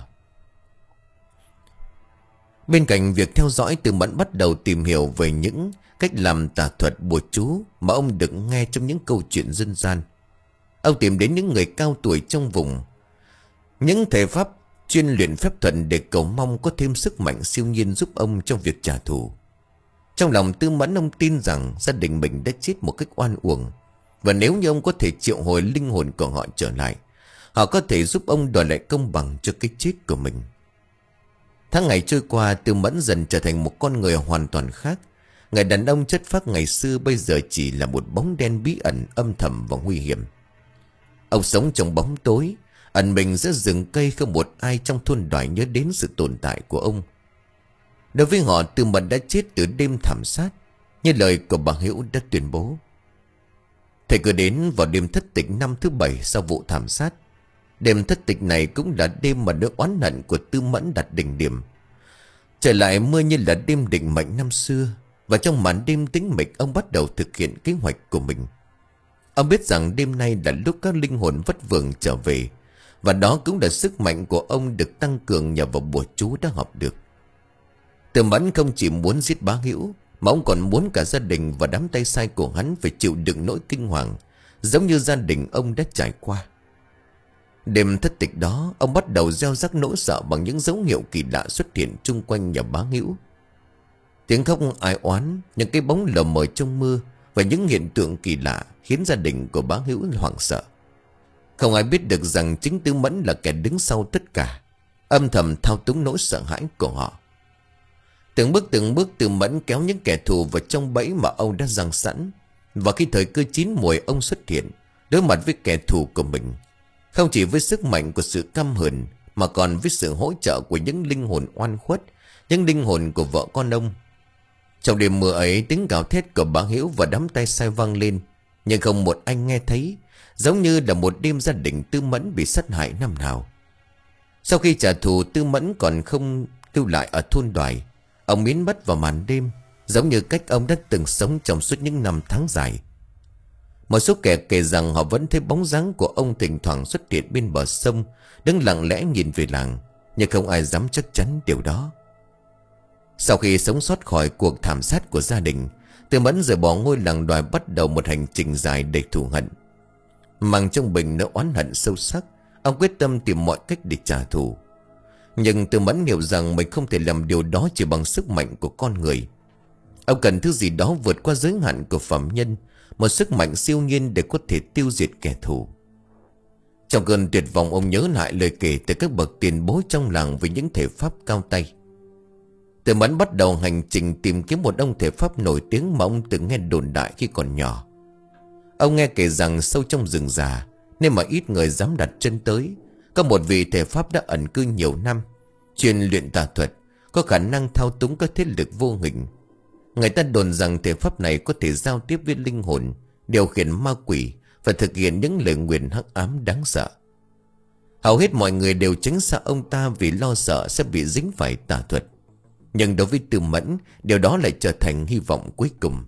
Bên cạnh việc theo dõi, Tư Mẫn bắt đầu tìm hiểu về những cách làm tà thuật bùa chú mà ông được nghe trong những câu chuyện dân gian. Ông tìm đến những người cao tuổi trong vùng, những thầy pháp chuyên luyện phép thuật để cầu mong có thêm sức mạnh siêu nhiên giúp ông trong việc trả thù. Trong lòng Tư Mẫn, ông tin rằng gia đình mình đã chết một cách oan uổng. Và nếu như ông có thể triệu hồi linh hồn của họ trở lại, họ có thể giúp ông đòi lại công bằng cho cái chết của mình. Tháng ngày trôi qua, Tư Mẫn dần trở thành một con người hoàn toàn khác. Người đàn ông chất phác ngày xưa bây giờ chỉ là một bóng đen bí ẩn, âm thầm và nguy hiểm. Ông sống trong bóng tối, ẩn mình giữa rừng cây, không một ai trong thôn Đoài nhớ đến sự tồn tại của ông. Đối với họ, Tư Mẫn đã chết từ đêm thảm sát, như lời của bà Hiễu đã tuyên bố. Thầy cứ đến vào đêm thất tịch năm thứ bảy sau vụ thảm sát. Đêm thất tịch này cũng là đêm mà nỗi oán hận của Tư Mẫn đạt đỉnh điểm. Trở lại mưa như là đêm định mệnh năm xưa. Và trong màn đêm tĩnh mịch, ông bắt đầu thực hiện kế hoạch của mình. Ông biết rằng đêm nay là lúc các linh hồn vất vưởng trở về, và đó cũng là sức mạnh của ông được tăng cường nhờ vào bùa chú đã học được. Tư Mẫn không chỉ muốn giết bá Hữu, mà ông còn muốn cả gia đình và đám tay sai của hắn phải chịu đựng nỗi kinh hoàng, giống như gia đình ông đã trải qua. Đêm thất tịch đó, ông bắt đầu gieo rắc nỗi sợ bằng những dấu hiệu kỳ lạ xuất hiện chung quanh nhà bá Hữu. Tiếng khóc ai oán, những cái bóng lờ mờ trong mưa và những hiện tượng kỳ lạ khiến gia đình của bá Hữu hoảng sợ. Không ai biết được rằng chính Tư Mẫn là kẻ đứng sau tất cả, âm thầm thao túng nỗi sợ hãi của họ. Từng bước từng bước Tư Mẫn kéo những kẻ thù vào trong bẫy mà ông đã giăng sẵn. Và khi thời cơ chín muồi, ông xuất hiện đối mặt với kẻ thù của mình, không chỉ với sức mạnh của sự căm hờn, mà còn với sự hỗ trợ của những linh hồn oan khuất, những linh hồn của vợ con ông. Trong đêm mưa ấy, tiếng gào thét của bá Hiễu và đám tay sai vang lên, nhưng không một anh nghe thấy, giống như là một đêm gia đình Tư Mẫn bị sát hại năm nào. Sau khi trả thù, Tư Mẫn còn không lưu lại ở thôn Đoài. Ông biến mất vào màn đêm, giống như cách ông đã từng sống trong suốt những năm tháng dài. Một số kẻ kể rằng họ vẫn thấy bóng dáng của ông thỉnh thoảng xuất hiện bên bờ sông, đứng lặng lẽ nhìn về làng, nhưng không ai dám chắc chắn điều đó. Sau khi sống sót khỏi cuộc thảm sát của gia đình, Tư Mẫn rời bỏ ngôi làng Đoài, bắt đầu một hành trình dài đầy thù hận. Mang trong mình nỗi oán hận sâu sắc, ông quyết tâm tìm mọi cách để trả thù. Nhưng Tư Mẫn hiểu rằng mình không thể làm điều đó chỉ bằng sức mạnh của con người. Ông cần thứ gì đó vượt qua giới hạn của phàm nhân, một sức mạnh siêu nhiên để có thể tiêu diệt kẻ thù. Trong cơn tuyệt vọng, ông nhớ lại lời kể từ các bậc tiền bối trong làng về những thể pháp cao tay. Tư Mẫn bắt đầu hành trình tìm kiếm một ông thể pháp nổi tiếng mà ông từng nghe đồn đại khi còn nhỏ. Ông nghe kể rằng sâu trong rừng già, nên mà ít người dám đặt chân tới, có một vị thể pháp đã ẩn cư nhiều năm, chuyên luyện tà thuật, có khả năng thao túng các thế lực vô hình. Người ta đồn rằng thể pháp này có thể giao tiếp với linh hồn, điều khiển ma quỷ và thực hiện những lời nguyền hắc ám đáng sợ. Hầu hết mọi người đều tránh xa ông ta vì lo sợ sẽ bị dính phải tà thuật. Nhưng đối với Tư Mẫn, điều đó lại trở thành hy vọng cuối cùng.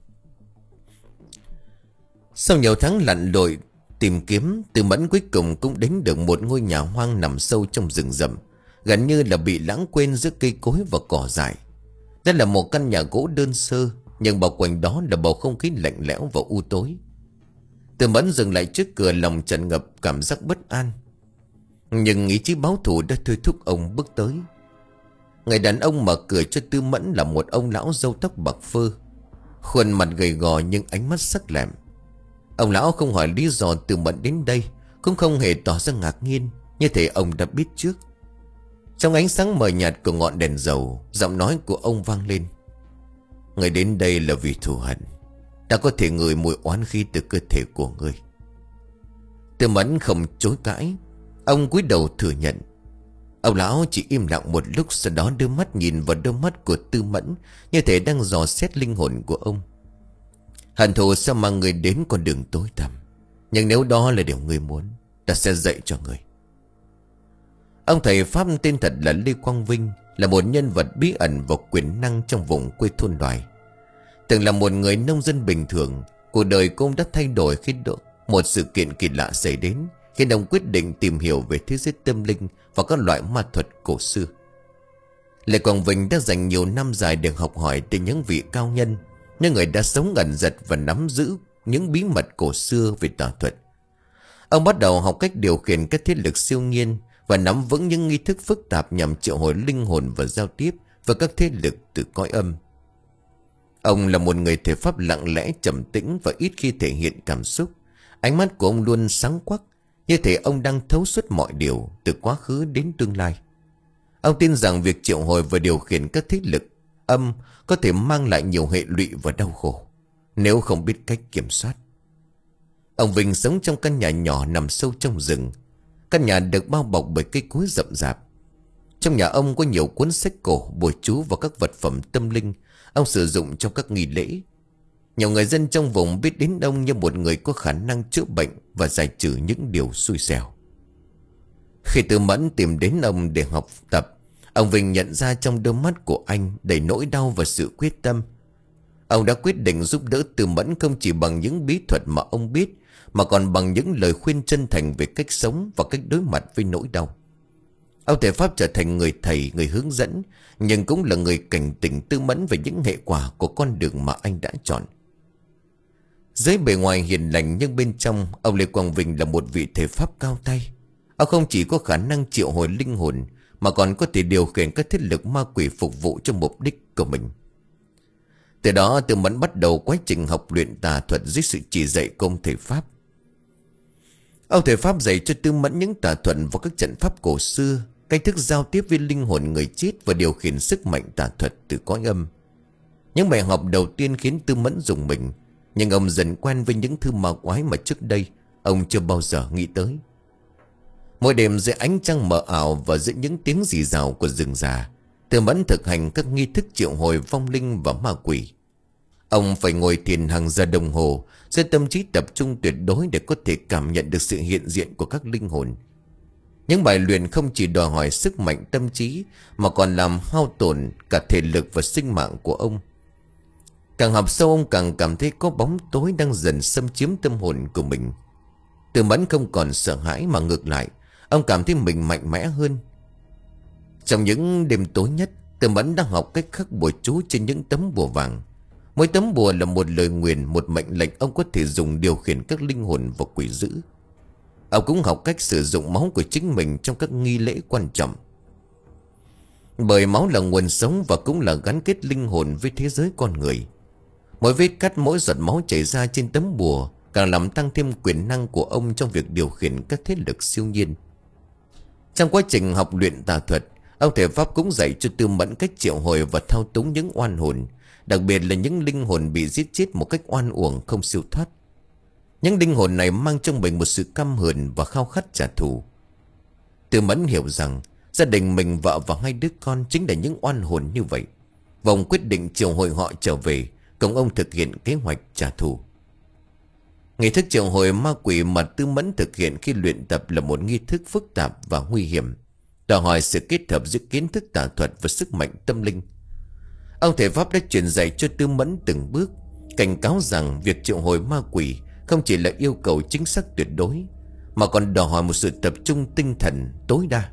Sau nhiều tháng lặn lội tìm kiếm, Tư Mẫn cuối cùng cũng đến được một ngôi nhà hoang nằm sâu trong rừng rậm, gần như là bị lãng quên giữa cây cối và cỏ dại. Đây là một căn nhà gỗ đơn sơ, nhưng bao quanh đó là bầu không khí lạnh lẽo và u tối. Tư Mẫn dừng lại trước cửa, lòng tràn ngập cảm giác bất an. Nhưng ý chí báo thù đã thôi thúc ông bước tới. Người đàn ông mở cửa cho Tư Mẫn là một ông lão râu tóc bạc phơ, khuôn mặt gầy gò nhưng ánh mắt sắc lẹm. Ông lão không hỏi lý do Tư Mẫn đến đây, cũng không hề tỏ ra ngạc nhiên, như thể ông đã biết trước. Trong ánh sáng mờ nhạt của ngọn đèn dầu, giọng nói của ông vang lên. Người đến đây là vì thù hận, đã có thể ngửi mùi oán khí từ cơ thể của người. Tư Mẫn không chối cãi, ông cúi đầu thừa nhận. Ông lão chỉ im lặng một lúc, sau đó đưa mắt nhìn vào đôi mắt của Tư Mẫn, như thể đang dò xét linh hồn của ông. Hận thù sẽ mang người đến con đường tối tăm, nhưng nếu đó là điều người muốn, ta sẽ dạy cho người. Ông thầy pháp tên thật là Lê Quang Vinh, là một nhân vật bí ẩn và quyền năng trong vùng quê thôn Đoài. Từng là một người nông dân bình thường, cuộc đời của ông đã thay đổi khi độ một sự kiện kỳ lạ xảy đến, khiến ông quyết định tìm hiểu về thế giới tâm linh và các loại ma thuật cổ xưa. Lê Quang Vinh đã dành nhiều năm dài để học hỏi từ những vị cao nhân, những người đã sống ẩn dật và nắm giữ những bí mật cổ xưa về tà thuật. Ông bắt đầu học cách điều khiển các thế lực siêu nhiên và nắm vững những nghi thức phức tạp nhằm triệu hồi linh hồn và giao tiếp với các thế lực từ cõi âm. Ông là một người thể pháp lặng lẽ trầm tĩnh và ít khi thể hiện cảm xúc. Ánh mắt của ông luôn sáng quắc, như thể ông đang thấu suốt mọi điều từ quá khứ đến tương lai. Ông tin rằng việc triệu hồi và điều khiển các thế lực âm có thể mang lại nhiều hệ lụy và đau khổ nếu không biết cách kiểm soát. Ông Vinh sống trong căn nhà nhỏ nằm sâu trong rừng. Căn nhà được bao bọc bởi cây cối rậm rạp. Trong nhà ông có nhiều cuốn sách cổ, bùa chú và các vật phẩm tâm linh ông sử dụng trong các nghi lễ. Nhiều người dân trong vùng biết đến ông như một người có khả năng chữa bệnh và giải trừ những điều xui xẻo. Khi Tư Mẫn tìm đến ông để học tập, ông Vinh nhận ra trong đôi mắt của anh đầy nỗi đau và sự quyết tâm. Ông đã quyết định giúp đỡ Tư Mẫn không chỉ bằng những bí thuật mà ông biết, mà còn bằng những lời khuyên chân thành về cách sống và cách đối mặt với nỗi đau. Ông thể pháp trở thành người thầy, người hướng dẫn, nhưng cũng là người cảnh tỉnh Tư Mẫn về những hệ quả của con đường mà anh đã chọn. Dưới bề ngoài hiền lành nhưng bên trong, ông Lê Quang Vinh là một vị thể pháp cao tay. Ông không chỉ có khả năng triệu hồi linh hồn, mà còn có thể điều khiển các thế lực ma quỷ phục vụ cho mục đích của mình. Từ đó Tư Mẫn bắt đầu quá trình học luyện tà thuật dưới sự chỉ dạy của ông thể pháp. Ông thể pháp dạy cho Tư Mẫn những tà thuật và các trận pháp cổ xưa, cách thức giao tiếp với linh hồn người chết và điều khiển sức mạnh tà thuật từ cõi âm. Những bài học đầu tiên khiến Tư Mẫn rùng mình, nhưng ông dần quen với những thứ ma quái mà trước đây ông chưa bao giờ nghĩ tới. Mỗi đêm dưới ánh trăng mờ ảo và giữa những tiếng rì rào của rừng già, Tư Mẫn thực hành các nghi thức triệu hồi vong linh và ma quỷ. Ông phải ngồi thiền hàng giờ đồng hồ, với tâm trí tập trung tuyệt đối để có thể cảm nhận được sự hiện diện của các linh hồn. Những bài luyện không chỉ đòi hỏi sức mạnh tâm trí, mà còn làm hao tổn cả thể lực và sinh mạng của ông. Càng học sâu, ông càng cảm thấy có bóng tối đang dần xâm chiếm tâm hồn của mình. Tư Mẫn không còn sợ hãi, mà ngược lại, ông cảm thấy mình mạnh mẽ hơn. Trong những đêm tối nhất, Tư Mẫn đang học cách khắc bùa chú trên những tấm bùa vàng. Mỗi tấm bùa là một lời nguyền, một mệnh lệnh ông có thể dùng điều khiển các linh hồn và quỷ dữ. Ông cũng học cách sử dụng máu của chính mình trong các nghi lễ quan trọng. Bởi máu là nguồn sống và cũng là gắn kết linh hồn với thế giới con người. Mỗi vết cắt, mỗi giọt máu chảy ra trên tấm bùa càng làm tăng thêm quyền năng của ông trong việc điều khiển các thế lực siêu nhiên. Trong quá trình học luyện tà thuật, ông thể pháp cũng dạy cho Tư Mẫn cách triệu hồi và thao túng những oan hồn, đặc biệt là những linh hồn bị giết chết một cách oan uổng không siêu thoát. Những linh hồn này mang trong mình một sự căm hờn và khao khát trả thù. Tư Mẫn hiểu rằng gia đình mình, vợ và hai đứa con chính là những oan hồn như vậy, và ông quyết định triệu hồi họ trở về, cùng ông thực hiện kế hoạch trả thù. Nghi thức triệu hồi ma quỷ mà Tư Mẫn thực hiện khi luyện tập là một nghi thức phức tạp và nguy hiểm, đòi hỏi sự kết hợp giữa kiến thức tà thuật và sức mạnh tâm linh. Ông thể pháp đã truyền dạy cho Tư Mẫn từng bước, cảnh cáo rằng việc triệu hồi ma quỷ không chỉ là yêu cầu chính xác tuyệt đối, mà còn đòi hỏi một sự tập trung tinh thần tối đa.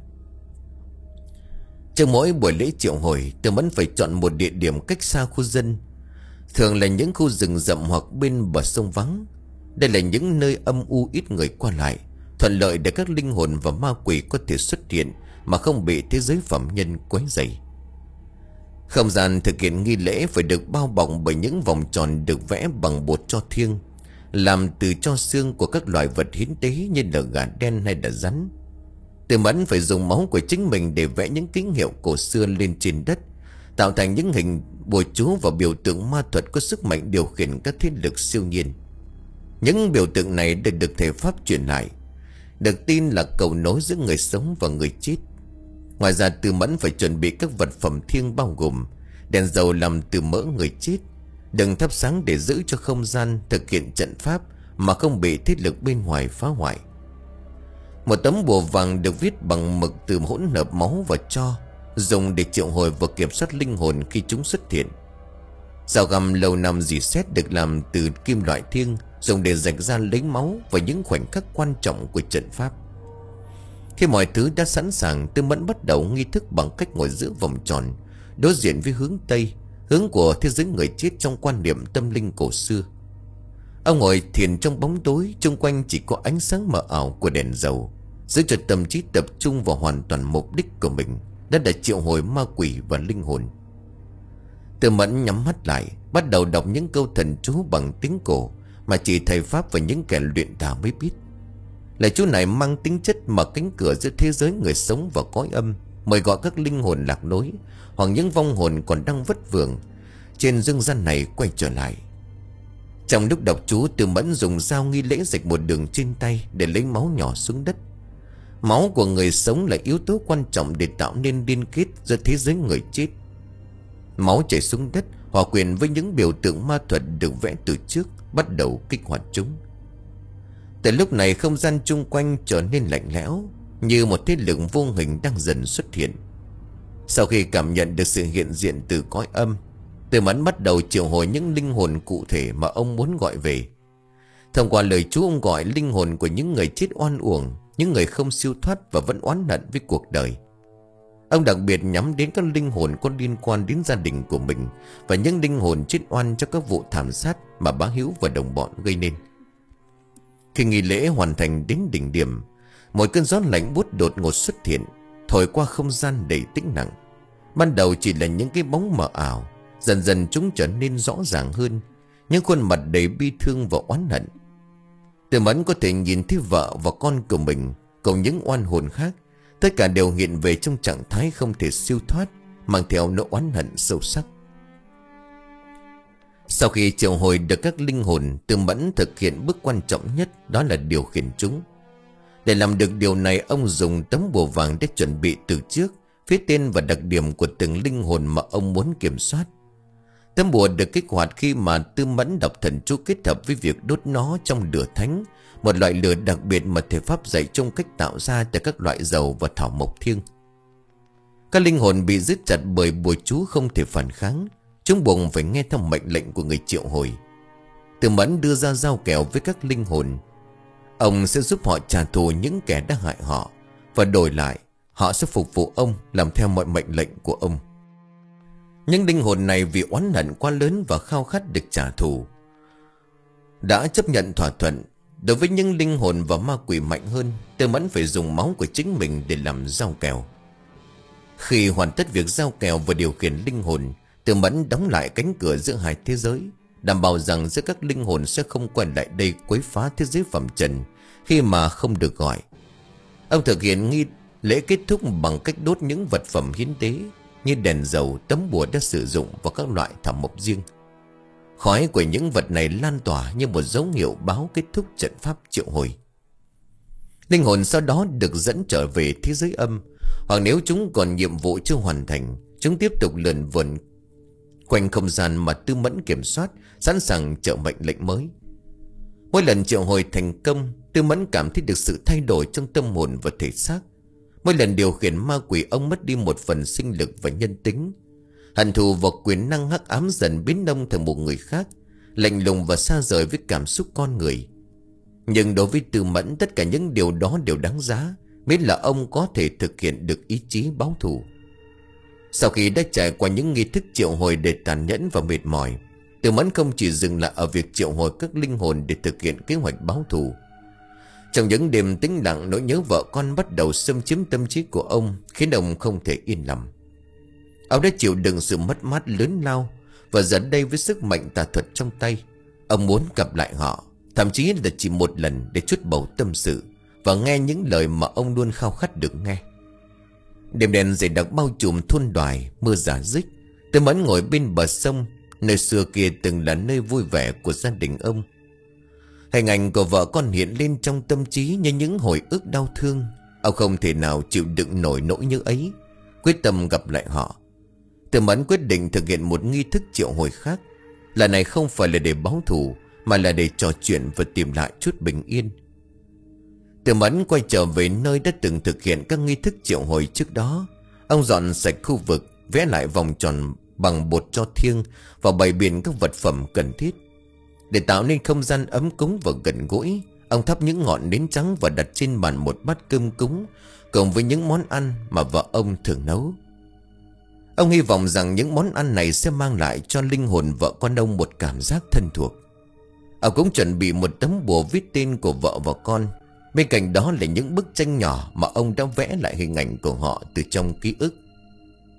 Trong mỗi buổi lễ triệu hồi, Tư Mẫn phải chọn một địa điểm cách xa khu dân, thường là những khu rừng rậm hoặc bên bờ sông vắng. Đây là những nơi âm u ít người qua lại, thuận lợi để các linh hồn và ma quỷ có thể xuất hiện mà không bị thế giới phạm nhân quấy rầy. Không gian thực hiện nghi lễ phải được bao bọc bởi những vòng tròn được vẽ bằng bột tro thiêng, làm từ tro xương của các loài vật hiến tế như là gà đen hay là rắn. Tư Mẫn phải dùng máu của chính mình để vẽ những ký hiệu cổ xưa lên trên đất, tạo thành những hình bùa chú và biểu tượng ma thuật có sức mạnh điều khiển các thế lực siêu nhiên. Những biểu tượng này được được thể pháp truyền lại, được tin là cầu nối giữa người sống và người chết. Ngoài ra, Tư Mẫn phải chuẩn bị các vật phẩm thiêng bao gồm đèn dầu làm từ mỡ người chết, đừng thắp sáng để giữ cho không gian thực hiện trận pháp mà không bị thế lực bên ngoài phá hoại. Một tấm bùa vàng được viết bằng mực từ hỗn hợp máu và tro, dùng để triệu hồi và kiểm soát linh hồn khi chúng xuất hiện. Dao găm lâu năm dì xét được làm từ kim loại thiêng, dùng để rạch ra lấy máu và những khoảnh khắc quan trọng của trận pháp. Khi mọi thứ đã sẵn sàng, Tư Mẫn bắt đầu nghi thức bằng cách ngồi giữa vòng tròn, đối diện với hướng Tây, hướng của thế giới người chết trong quan niệm tâm linh cổ xưa. Ông ngồi thiền trong bóng tối, xung quanh chỉ có ánh sáng mờ ảo của đèn dầu, giữ cho tâm trí tập trung vào hoàn toàn mục đích của mình, đó là triệu hồi ma quỷ và linh hồn. Tư Mẫn nhắm mắt lại, bắt đầu đọc những câu thần chú bằng tiếng cổ mà chỉ thầy pháp và những kẻ luyện tà mới biết. Lời chú này mang tính chất mở cánh cửa giữa thế giới người sống và cõi âm, mời gọi các linh hồn lạc lối hoặc những vong hồn còn đang vất vưởng trên dương gian này quay trở lại. Trong lúc đọc chú, Tư Mẫn dùng dao nghi lễ rạch một đường trên tay để lấy máu nhỏ xuống đất. Máu của người sống là yếu tố quan trọng để tạo nên liên kết giữa thế giới người chết. Máu chảy xuống đất hòa quyện với những biểu tượng ma thuật được vẽ từ trước, bắt đầu kích hoạt chúng. Từ lúc này không gian chung quanh trở nên lạnh lẽo, như một thế lực vô hình đang dần xuất hiện. Sau khi cảm nhận được sự hiện diện từ cõi âm, Tư Mẫn bắt đầu triệu hồi những linh hồn cụ thể mà ông muốn gọi về. Thông qua lời chú, ông gọi linh hồn của những người chết oan uổng, những người không siêu thoát và vẫn oán hận với cuộc đời. Ông đặc biệt nhắm đến các linh hồn có liên quan đến gia đình của mình và những linh hồn chết oan cho các vụ thảm sát mà Bá Hữu và đồng bọn gây nên. Khi nghi lễ hoàn thành đến đỉnh điểm, một cơn gió lạnh buốt đột ngột xuất hiện, thổi qua không gian đầy tĩnh lặng. Ban đầu chỉ là những cái bóng mờ ảo, dần dần chúng trở nên rõ ràng hơn, những khuôn mặt đầy bi thương và oán hận. Tư Mẫn có thể nhìn thấy vợ và con của mình cùng những oan hồn khác, tất cả đều hiện về trong trạng thái không thể siêu thoát, mang theo nỗi oán hận sâu sắc. Sau khi triệu hồi được các linh hồn, Tư Mẫn thực hiện bước quan trọng nhất, đó là điều khiển chúng. Để làm được điều này, ông dùng tấm bùa vàng để chuẩn bị từ trước, viết tên và đặc điểm của từng linh hồn mà ông muốn kiểm soát. Tấm bùa được kích hoạt khi mà Tư Mẫn đọc thần chú kết hợp với việc đốt nó trong lửa thánh, một loại lửa đặc biệt mà thầy pháp dạy trong cách tạo ra từ các loại dầu và thảo mộc thiêng. Các linh hồn bị giữ chặt bởi bùa chú không thể phản kháng, chúng buộc phải nghe theo mệnh lệnh của người triệu hồi. Tư Mẫn đưa ra giao kèo với các linh hồn. Ông sẽ giúp họ trả thù những kẻ đã hại họ, và đổi lại họ sẽ phục vụ ông, làm theo mọi mệnh lệnh của ông. Những linh hồn này vì oán hận quá lớn và khao khát được trả thù, đã chấp nhận thỏa thuận. Đối với những linh hồn và ma quỷ mạnh hơn, Tư Mẫn phải dùng máu của chính mình để làm giao kèo. Khi hoàn tất việc giao kèo và điều khiển linh hồn, Tư Mẫn đóng lại cánh cửa giữa hai thế giới, đảm bảo rằng giữa các linh hồn sẽ không quay lại đây quấy phá thế giới phẩm trần khi mà không được gọi. Ông thực hiện nghi lễ kết thúc bằng cách đốt những vật phẩm hiến tế như đèn dầu, tấm bùa đã sử dụng và các loại thảo mộc riêng. Khói của những vật này lan tỏa như một dấu hiệu báo kết thúc trận pháp triệu hồi. Linh hồn sau đó được dẫn trở về thế giới âm, hoặc nếu chúng còn nhiệm vụ chưa hoàn thành, chúng tiếp tục lượn vườn quanh không gian mà Tư Mẫn kiểm soát, sẵn sàng chờ mệnh lệnh mới. Mỗi lần triệu hồi thành công, Tư Mẫn cảm thấy được sự thay đổi trong tâm hồn và thể xác. Mỗi lần điều khiển ma quỷ, ông mất đi một phần sinh lực và nhân tính. Hận thù và quyền năng hắc ám dần biến ông thành một người khác, lạnh lùng và xa rời với cảm xúc con người. Nhưng đối với Tư Mẫn, tất cả những điều đó đều đáng giá, miễn là ông có thể thực hiện được ý chí báo thù. Sau khi đã trải qua những nghi thức triệu hồi đầy tàn nhẫn và mệt mỏi, Tư Mẫn không chỉ dừng lại ở việc triệu hồi các linh hồn để thực hiện kế hoạch báo thù. Trong những đêm tĩnh lặng, nỗi nhớ vợ con bắt đầu xâm chiếm tâm trí của ông, khiến ông không thể yên lòng. Ông đã chịu đựng sự mất mát lớn lao, và giờ đây với sức mạnh tà thuật trong tay, ông muốn gặp lại họ, thậm chí là chỉ một lần để chút bầu tâm sự và nghe những lời mà ông luôn khao khát được nghe. Đêm đen dày đặc bao trùm thôn Đoài, mưa rả rích. Tư Mẫn ngồi bên bờ sông, nơi xưa kia từng là nơi vui vẻ của gia đình ông. Hình ảnh của vợ con hiện lên trong tâm trí như những hồi ức đau thương. Ông không thể nào chịu đựng nổi nỗi nhớ ấy, quyết tâm gặp lại họ. Tư Mẫn quyết định thực hiện một nghi thức triệu hồi khác. Lần này không phải là để báo thù, mà là để trò chuyện và tìm lại chút bình yên. Tư Mẫn quay trở về nơi đã từng thực hiện các nghi thức triệu hồi trước đó. Ông dọn sạch khu vực, vẽ lại vòng tròn bằng bột tro thiêng và bày biện các vật phẩm cần thiết. Để tạo nên không gian ấm cúng và gần gũi, ông thắp những ngọn nến trắng và đặt trên bàn một bát cơm cúng cùng với những món ăn mà vợ ông thường nấu. Ông hy vọng rằng những món ăn này sẽ mang lại cho linh hồn vợ con ông một cảm giác thân thuộc. Ông cũng chuẩn bị một tấm bùa viết tên của vợ và con. Bên cạnh đó là những bức tranh nhỏ mà ông đã vẽ lại hình ảnh của họ từ trong ký ức.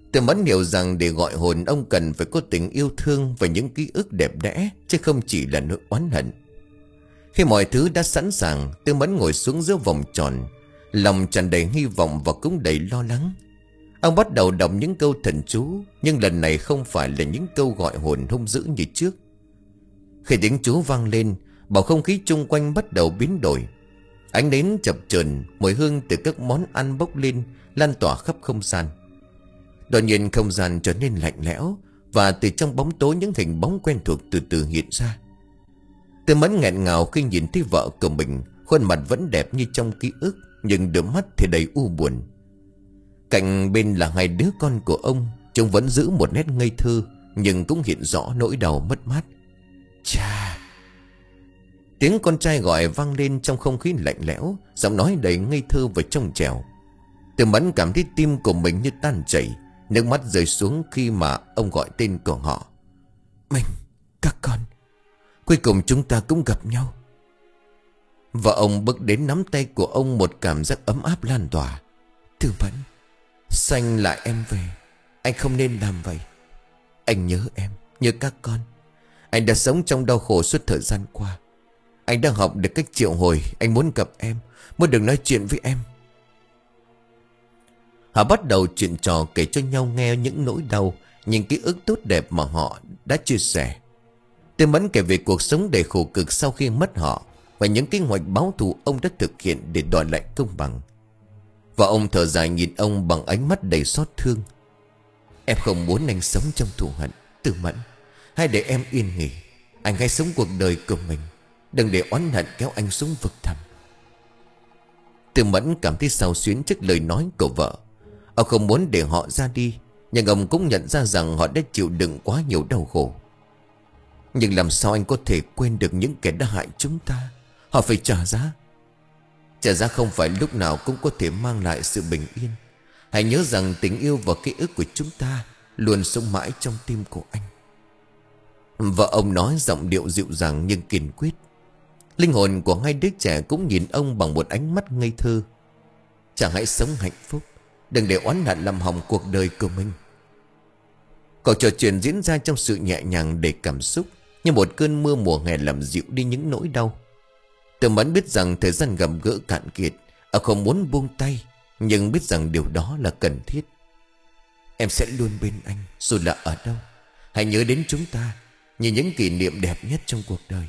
Tư Mẫn hiểu rằng để gọi hồn ông cần phải có tình yêu thương và những ký ức đẹp đẽ, chứ không chỉ là nỗi oán hận. Khi mọi thứ đã sẵn sàng, Tư Mẫn ngồi xuống giữa vòng tròn, lòng tràn đầy hy vọng và cũng đầy lo lắng. Ông bắt đầu đọc những câu thần chú, nhưng lần này không phải là những câu gọi hồn hung dữ như trước. Khi tiếng chú vang lên, bầu không khí chung quanh bắt đầu biến đổi. Ánh nến chập chờn, mùi hương từ các món ăn bốc lên, lan tỏa khắp không gian. Đột nhiên không gian trở nên lạnh lẽo, và từ trong bóng tối những hình bóng quen thuộc từ từ hiện ra. Tư Mẫn nghẹn ngào khi nhìn thấy vợ của mình, khuôn mặt vẫn đẹp như trong ký ức, nhưng đôi mắt thì đầy u buồn. Cạnh bên là hai đứa con của ông, chúng vẫn giữ một nét ngây thơ, nhưng cũng hiện rõ nỗi đau mất mát. Cha! Tiếng con trai gọi vang lên trong không khí lạnh lẽo, giọng nói đầy ngây thơ và trong trẻo. Tư Mẫn cảm thấy tim của mình như tan chảy, nước mắt rơi xuống khi mà ông gọi tên của họ. Mình, các con, cuối cùng chúng ta cũng gặp nhau. Và ông bước đến nắm tay của ông, một cảm giác ấm áp lan tỏa. Tư Mẫn, sanh lại em về. Anh không nên làm vậy. Anh nhớ em, nhớ các con. Anh đã sống trong đau khổ suốt thời gian qua. Anh đã học được cách triệu hồi. Anh muốn gặp em, muốn được nói chuyện với em. Họ bắt đầu chuyện trò, kể cho nhau nghe những nỗi đau, những ký ức tốt đẹp mà họ đã chia sẻ. Tư Mẫn kể về cuộc sống đầy khổ cực sau khi mất họ, và những kế hoạch báo thù ông đã thực hiện để đòi lại công bằng. Và ông thở dài nhìn ông bằng ánh mắt đầy xót thương. Em không muốn anh sống trong thù hận, Tư Mẫn. Hãy để em yên nghỉ. Anh hãy sống cuộc đời của mình, đừng để oán hận kéo anh xuống vực thẳm. Tư Mẫn cảm thấy xao xuyến trước lời nói của vợ. Ông không muốn để họ ra đi, nhưng ông cũng nhận ra rằng họ đã chịu đựng quá nhiều đau khổ. Nhưng làm sao anh có thể quên được những kẻ đã hại chúng ta? Họ phải trả giá. Trả giá không phải lúc nào cũng có thể mang lại sự bình yên. Hãy nhớ rằng tình yêu và ký ức của chúng ta luôn sống mãi trong tim của anh. Vợ ông nói giọng điệu dịu dàng nhưng kiên quyết. Linh hồn của hai đứa trẻ cũng nhìn ông bằng một ánh mắt ngây thơ. Chàng hãy sống hạnh phúc, đừng để oán hận làm hỏng cuộc đời của mình. Cuộc trò chuyện diễn ra trong sự nhẹ nhàng đầy cảm xúc, như một cơn mưa mùa hè làm dịu đi những nỗi đau. Tư Mẫn biết rằng thời gian gặp gỡ cạn kiệt, ông không muốn buông tay, nhưng biết rằng điều đó là cần thiết. Em sẽ luôn bên anh, dù là ở đâu. Hãy nhớ đến chúng ta như những kỷ niệm đẹp nhất trong cuộc đời.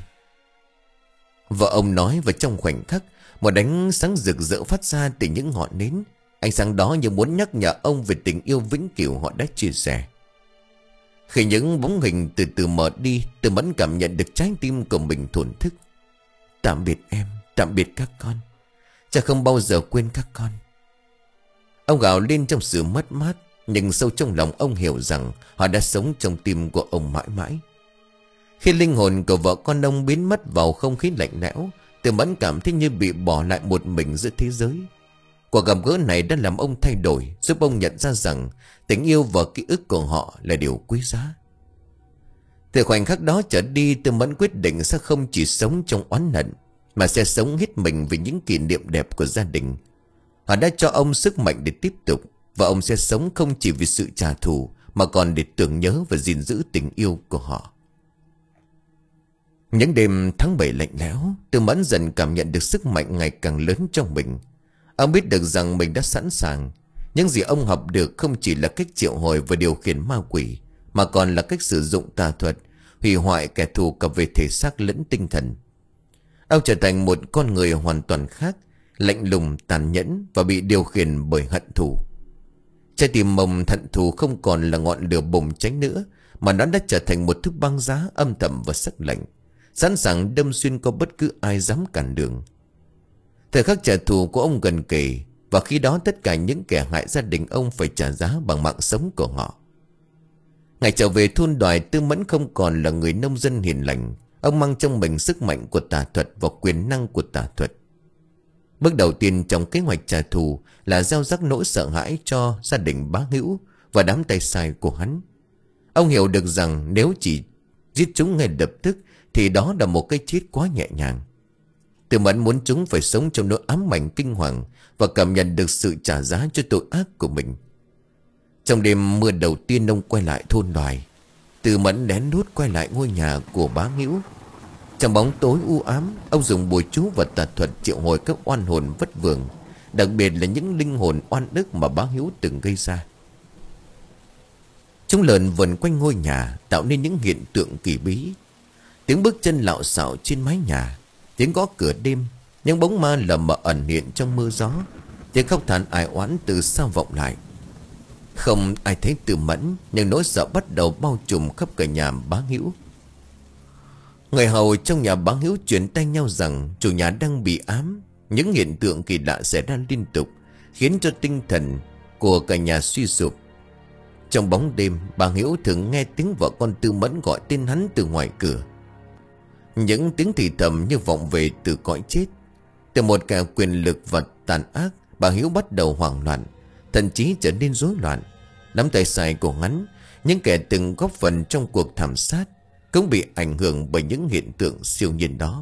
Vợ ông nói, và trong khoảnh khắc, một ánh sáng rực rỡ phát ra từ những ngọn nến. Ánh sáng đó như muốn nhắc nhở ông về tình yêu vĩnh cửu họ đã chia sẻ. Khi những bóng hình từ từ mở đi, Tư Mẫn cảm nhận được trái tim của mình thổn thức. Tạm biệt em, tạm biệt các con. Cha không bao giờ quên các con. Ông gào lên trong sự mất mát, nhưng sâu trong lòng ông hiểu rằng họ đã sống trong tim của ông mãi mãi. Khi linh hồn của vợ con ông biến mất vào không khí lạnh lẽo, Tư Mẫn cảm thấy như bị bỏ lại một mình giữa thế giới. Cuộc gặp gỡ này đã làm ông thay đổi, giúp ông nhận ra rằng tình yêu và ký ức của họ là điều quý giá. Từ khoảnh khắc đó trở đi, Tư Mẫn quyết định sẽ không chỉ sống trong oán hận, mà sẽ sống hết mình vì những kỷ niệm đẹp của gia đình. Họ đã cho ông sức mạnh để tiếp tục, và ông sẽ sống không chỉ vì sự trả thù, mà còn để tưởng nhớ và gìn giữ tình yêu của họ. Những đêm tháng bảy lạnh lẽo, Tư Mẫn dần cảm nhận được sức mạnh ngày càng lớn trong mình. Ông biết được rằng mình đã sẵn sàng. Những gì ông học được không chỉ là cách triệu hồi và điều khiển ma quỷ, mà còn là cách sử dụng tà thuật, hủy hoại kẻ thù cả về thể xác lẫn tinh thần. Ông trở thành một con người hoàn toàn khác, lạnh lùng, tàn nhẫn và bị điều khiển bởi hận thù. Trái tim mồng hận thù không còn là ngọn lửa bùng cháy nữa, mà nó đã trở thành một thứ băng giá âm thầm và sắc lạnh, sẵn sàng đâm xuyên qua bất cứ ai dám cản đường. Thời khắc trả thù của ông gần kề, và khi đó tất cả những kẻ hại gia đình ông phải trả giá bằng mạng sống của họ. Ngày trở về thôn Đoài, Tư Mẫn không còn là người nông dân hiền lành. Ông mang trong mình sức mạnh của tà thuật và quyền năng của tà thuật. Bước đầu tiên trong kế hoạch trả thù là gieo rắc nỗi sợ hãi cho gia đình Bá Hữu và đám tay sai của hắn. Ông hiểu được rằng nếu chỉ giết chúng ngay lập tức thì đó là một cái chết quá nhẹ nhàng. Tư Mẫn muốn chúng phải sống trong nỗi ám ảnh kinh hoàng và cảm nhận được sự trả giá cho tội ác của mình. Trong đêm mưa đầu tiên, ông quay lại thôn Đoài. Tư Mẫn lén lút quay lại ngôi nhà của bá Hữu. Trong bóng tối u ám, ông dùng bùa chú và tà thuật triệu hồi các oan hồn vất vưởng, đặc biệt là những linh hồn oan ức mà bá Hữu từng gây ra. Chúng lượn vần quanh ngôi nhà, tạo nên những hiện tượng kỳ bí. Tiếng bước chân lạo xạo trên mái nhà, tiếng gõ cửa đêm, những bóng ma lờ mờ ẩn hiện trong mưa gió, tiếng khóc than ai oán từ xa vọng lại. Không ai thấy Tư Mẫn, nhưng nỗi sợ bắt đầu bao trùm khắp cả nhà bá Hữu. Người hầu trong nhà bá Hữu truyền tay nhau rằng chủ nhà đang bị ám. Những hiện tượng kỳ lạ xảy ra liên tục, khiến cho tinh thần của cả nhà suy sụp. Trong bóng đêm, bà Hữu thường nghe tiếng vợ con Tư Mẫn gọi tên hắn từ ngoài cửa. Những tiếng thì thầm như vọng về từ cõi chết. Từ một kẻ quyền lực và tàn ác, bà Hữu bắt đầu hoảng loạn, thậm chí trở nên rối loạn. Nắm tay sai của hắn, những kẻ từng góp phần trong cuộc thảm sát, cũng bị ảnh hưởng bởi những hiện tượng siêu nhiên đó.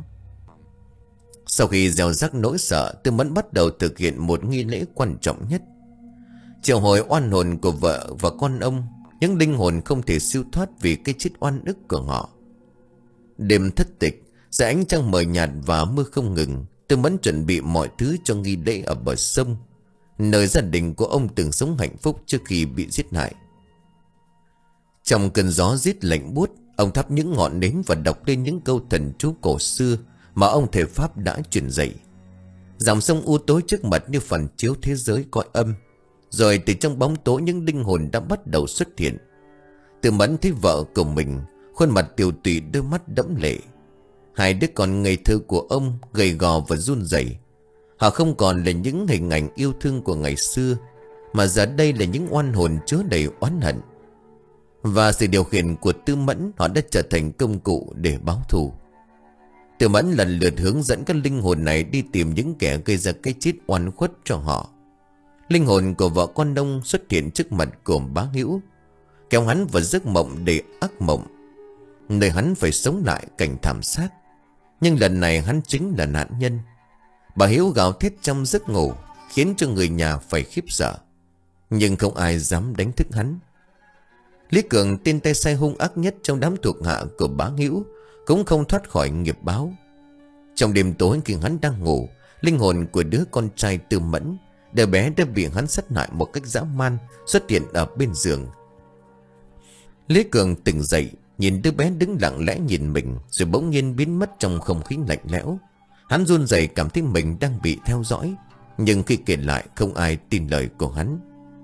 Sau khi gieo rắc nỗi sợ, Tư Mẫn bắt đầu thực hiện một nghi lễ quan trọng nhất: triệu hồi oan hồn của vợ và con ông, những linh hồn không thể siêu thoát vì cái chết oan ức của họ. Đêm thất tịch, dưới ánh trăng mờ nhạt và mưa không ngừng, Tư Mẫn chuẩn bị mọi thứ cho nghi lễ ở bờ sông, nơi gia đình của ông từng sống hạnh phúc trước khi bị giết hại. Trong cơn gió rít lạnh buốt, ông thắp những ngọn nến và đọc lên những câu thần chú cổ xưa mà ông thầy Pháp đã truyền dạy. Dòng sông u tối trước mặt như phản chiếu thế giới cõi âm. Rồi từ trong bóng tối, những linh hồn đã bắt đầu xuất hiện. Tư Mẫn thấy vợ của mình, khuôn mặt tiều tụy, đôi mắt đẫm lệ. Hai đứa con ngây thơ của ông gầy gò và run rẩy. Họ không còn là những hình ảnh yêu thương của ngày xưa, mà giờ đây là những oan hồn chứa đầy oán hận. Và sự điều khiển của Tư Mẫn, họ đã trở thành công cụ để báo thù. Tư Mẫn lần lượt hướng dẫn các linh hồn này đi tìm những kẻ gây ra cái chết oan khuất cho họ. Linh hồn của vợ con ông xuất hiện trước mặt của bá Hữu, kéo hắn vào giấc mộng đầy ác mộng, nơi hắn phải sống lại cảnh thảm sát. Nhưng lần này hắn chính là nạn nhân. Bà Hiếu gào thét trong giấc ngủ, khiến cho người nhà phải khiếp sợ, nhưng không ai dám đánh thức hắn. Lý Cường, tên tay sai hung ác nhất trong đám thuộc hạ của bá Hữu, cũng không thoát khỏi nghiệp báo. Trong đêm tối khi hắn đang ngủ, linh hồn của đứa con trai Tư Mẫn, đứa bé đã bị hắn sát hại một cách dã man, xuất hiện ở bên giường. Lý Cường tỉnh dậy, nhìn đứa bé đứng lặng lẽ nhìn mình, rồi bỗng nhiên biến mất trong không khí lạnh lẽo. Hắn run rẩy, cảm thấy mình đang bị theo dõi, nhưng khi kể lại không ai tin lời của hắn.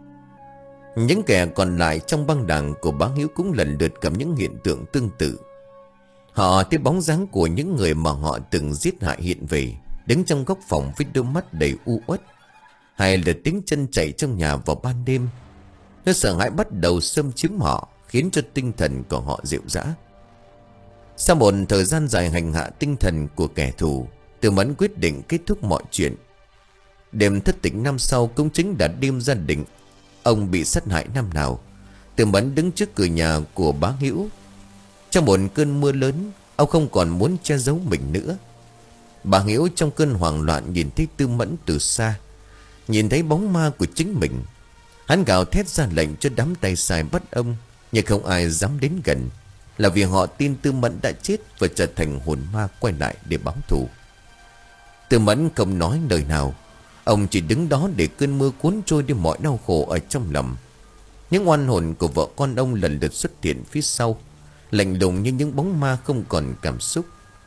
Những kẻ còn lại trong băng đảng của bá Hữu cũng lần lượt gặp những hiện tượng tương tự. Họ thấy bóng dáng của những người mà họ từng giết hại hiện về, đứng trong góc phòng với đôi mắt đầy u uất, hay là tiếng chân chạy trong nhà vào ban đêm. Nó sợ hãi bắt đầu xâm chiếm họ, khiến cho tinh thần của họ dịu dã. Sau một thời gian dài hành hạ tinh thần của kẻ thù, Tư Mẫn quyết định kết thúc mọi chuyện. Đêm thất tịch năm sau cũng chính là đêm gia đình ông bị sát hại năm nào. Tư Mẫn đứng trước cửa nhà của bá Hữu. Trong một cơn mưa lớn, ông không còn muốn che giấu mình nữa. Bà Hữu trong cơn hoảng loạn nhìn thấy Tư Mẫn từ xa, nhìn thấy bóng ma của chính mình. Hắn gào thét ra lệnh cho đám tay sai bắt ông, nhưng không ai dám đến gần, là vì họ tin Tư Mẫn đã chết và trở thành hồn ma quay lại để báo thù. Tư Mẫn không nói lời nào, ông chỉ đứng đó để cơn mưa cuốn trôi đi mọi đau khổ ở trong lòng. Những oan hồn của vợ con ông lần lượt xuất hiện phía sau, lạnh lùng như những bóng ma không còn cảm xúc.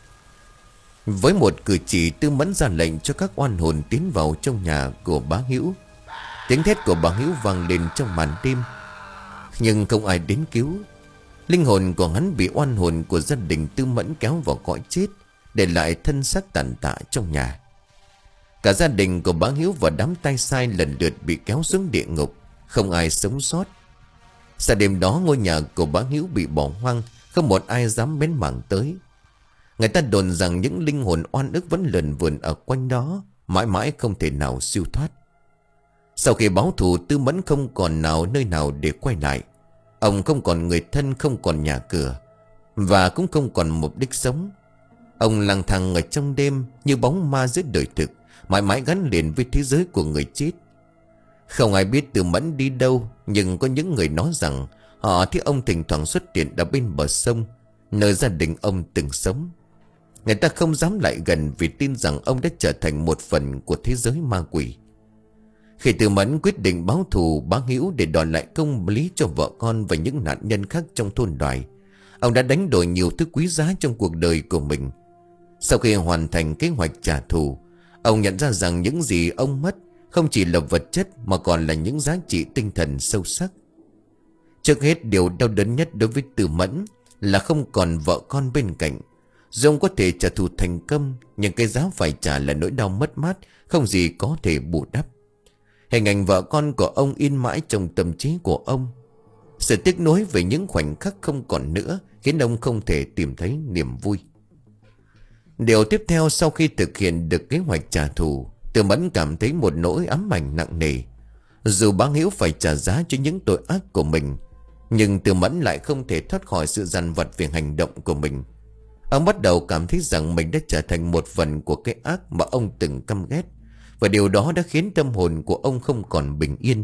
Với một cử chỉ, Tư Mẫn ra lệnh cho các oan hồn tiến vào trong nhà của bá Hữu. Tiếng thét của bá Hữu vang lên trong màn đêm, nhưng không ai đến cứu. Linh hồn của hắn bị oan hồn của gia đình Tư Mẫn kéo vào cõi chết, để lại thân xác tàn tạ trong nhà. Cả gia đình của bá Hữu và đám tay sai lần lượt bị kéo xuống địa ngục, không ai sống sót. Sau đêm đó, ngôi nhà của bá Hữu bị bỏ hoang, không một ai dám bén mảng tới. Người ta đồn rằng những linh hồn oan ức vẫn lẩn vườn ở quanh đó, mãi mãi không thể nào siêu thoát. Sau khi báo thù, Tư Mẫn không còn nào nơi nào để quay lại. Ông không còn người thân, không còn nhà cửa, và cũng không còn mục đích sống. Ông lang thang ở trong đêm như bóng ma dưới đời thực, mãi mãi gắn liền với thế giới của người chết. Không ai biết Tư Mẫn đi đâu, nhưng có những người nói rằng họ thấy ông thỉnh thoảng xuất hiện ở bên bờ sông, nơi gia đình ông từng sống. Người ta không dám lại gần vì tin rằng ông đã trở thành một phần của thế giới ma quỷ. Khi Tư Mẫn quyết định báo thù bá Hữu để đòi lại công lý cho vợ con và những nạn nhân khác trong thôn Đoài, ông đã đánh đổi nhiều thứ quý giá trong cuộc đời của mình. Sau khi hoàn thành kế hoạch trả thù, ông nhận ra rằng những gì ông mất không chỉ là vật chất mà còn là những giá trị tinh thần sâu sắc. Trước hết, điều đau đớn nhất đối với Tư Mẫn là không còn vợ con bên cạnh. Dù ông có thể trả thù thành công, nhưng cái giá phải trả là nỗi đau mất mát không gì có thể bù đắp. Hình ảnh vợ con của ông in mãi trong tâm trí của ông. Sự tiếc nuối về những khoảnh khắc không còn nữa khiến ông không thể tìm thấy niềm vui. Điều tiếp theo, sau khi thực hiện được kế hoạch trả thù, Tư Mẫn cảm thấy một nỗi ám ảnh nặng nề. Dù bá Hữu phải trả giá cho những tội ác của mình, nhưng Tư Mẫn lại không thể thoát khỏi sự dằn vặt về hành động của mình. Ông bắt đầu cảm thấy rằng mình đã trở thành một phần của cái ác mà ông từng căm ghét, và điều đó đã khiến tâm hồn của ông không còn bình yên.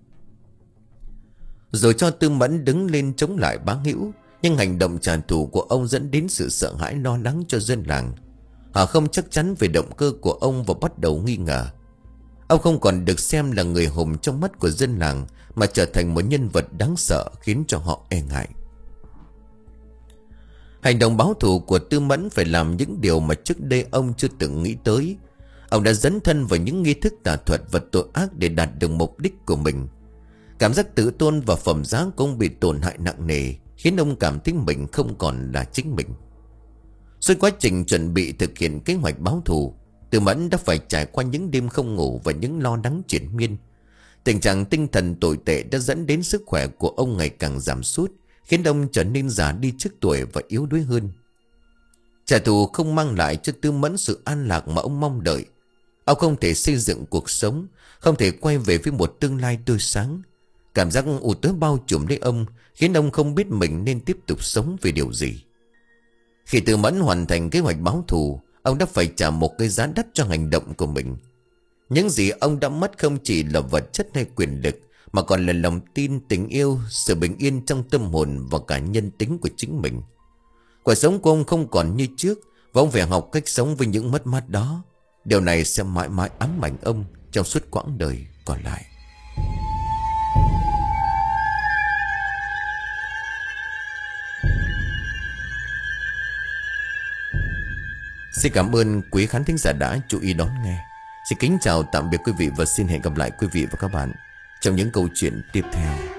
Rồi cho Tư Mẫn đứng lên chống lại bá Hữu, nhưng hành động trả thù của ông dẫn đến sự sợ hãi lo lắng cho dân làng. Họ không chắc chắn về động cơ của ông và bắt đầu nghi ngờ. Ông không còn được xem là người hùng trong mắt của dân làng, mà trở thành một nhân vật đáng sợ khiến cho họ e ngại. Hành động báo thù của Tư Mẫn phải làm những điều mà trước đây ông chưa từng nghĩ tới. Ông đã dấn thân vào những nghi thức tà thuật và tội ác để đạt được mục đích của mình. Cảm giác tự tôn và phẩm giá của ông bị tổn hại nặng nề, khiến ông cảm thấy mình không còn là chính mình. Suốt quá trình chuẩn bị thực hiện kế hoạch báo thù, Tư Mẫn đã phải trải qua những đêm không ngủ và những lo lắng triền miên. Tình trạng tinh thần tồi tệ đã dẫn đến sức khỏe của ông ngày càng giảm sút, khiến ông trở nên già đi trước tuổi và yếu đuối hơn. Trả thù không mang lại cho Tư Mẫn sự an lạc mà ông mong đợi. Ông không thể xây dựng cuộc sống, không thể quay về với một tương lai tươi sáng. Cảm giác u tối bao trùm lấy ông, khiến ông không biết mình nên tiếp tục sống vì điều gì. Khi Tư Mẫn hoàn thành kế hoạch báo thù, ông đã phải trả một cái giá đắt cho hành động của mình. Những gì ông đã mất không chỉ là vật chất hay quyền lực, mà còn là lòng tin, tình yêu, sự bình yên trong tâm hồn và cả nhân tính của chính mình. Cuộc sống của ông không còn như trước, và ông phải học cách sống với những mất mát đó. Điều này sẽ mãi mãi ám ảnh ông trong suốt quãng đời còn lại. Xin cảm ơn quý khán thính giả đã chú ý đón nghe. Xin kính chào tạm biệt quý vị và xin hẹn gặp lại quý vị và các bạn trong những câu chuyện tiếp theo.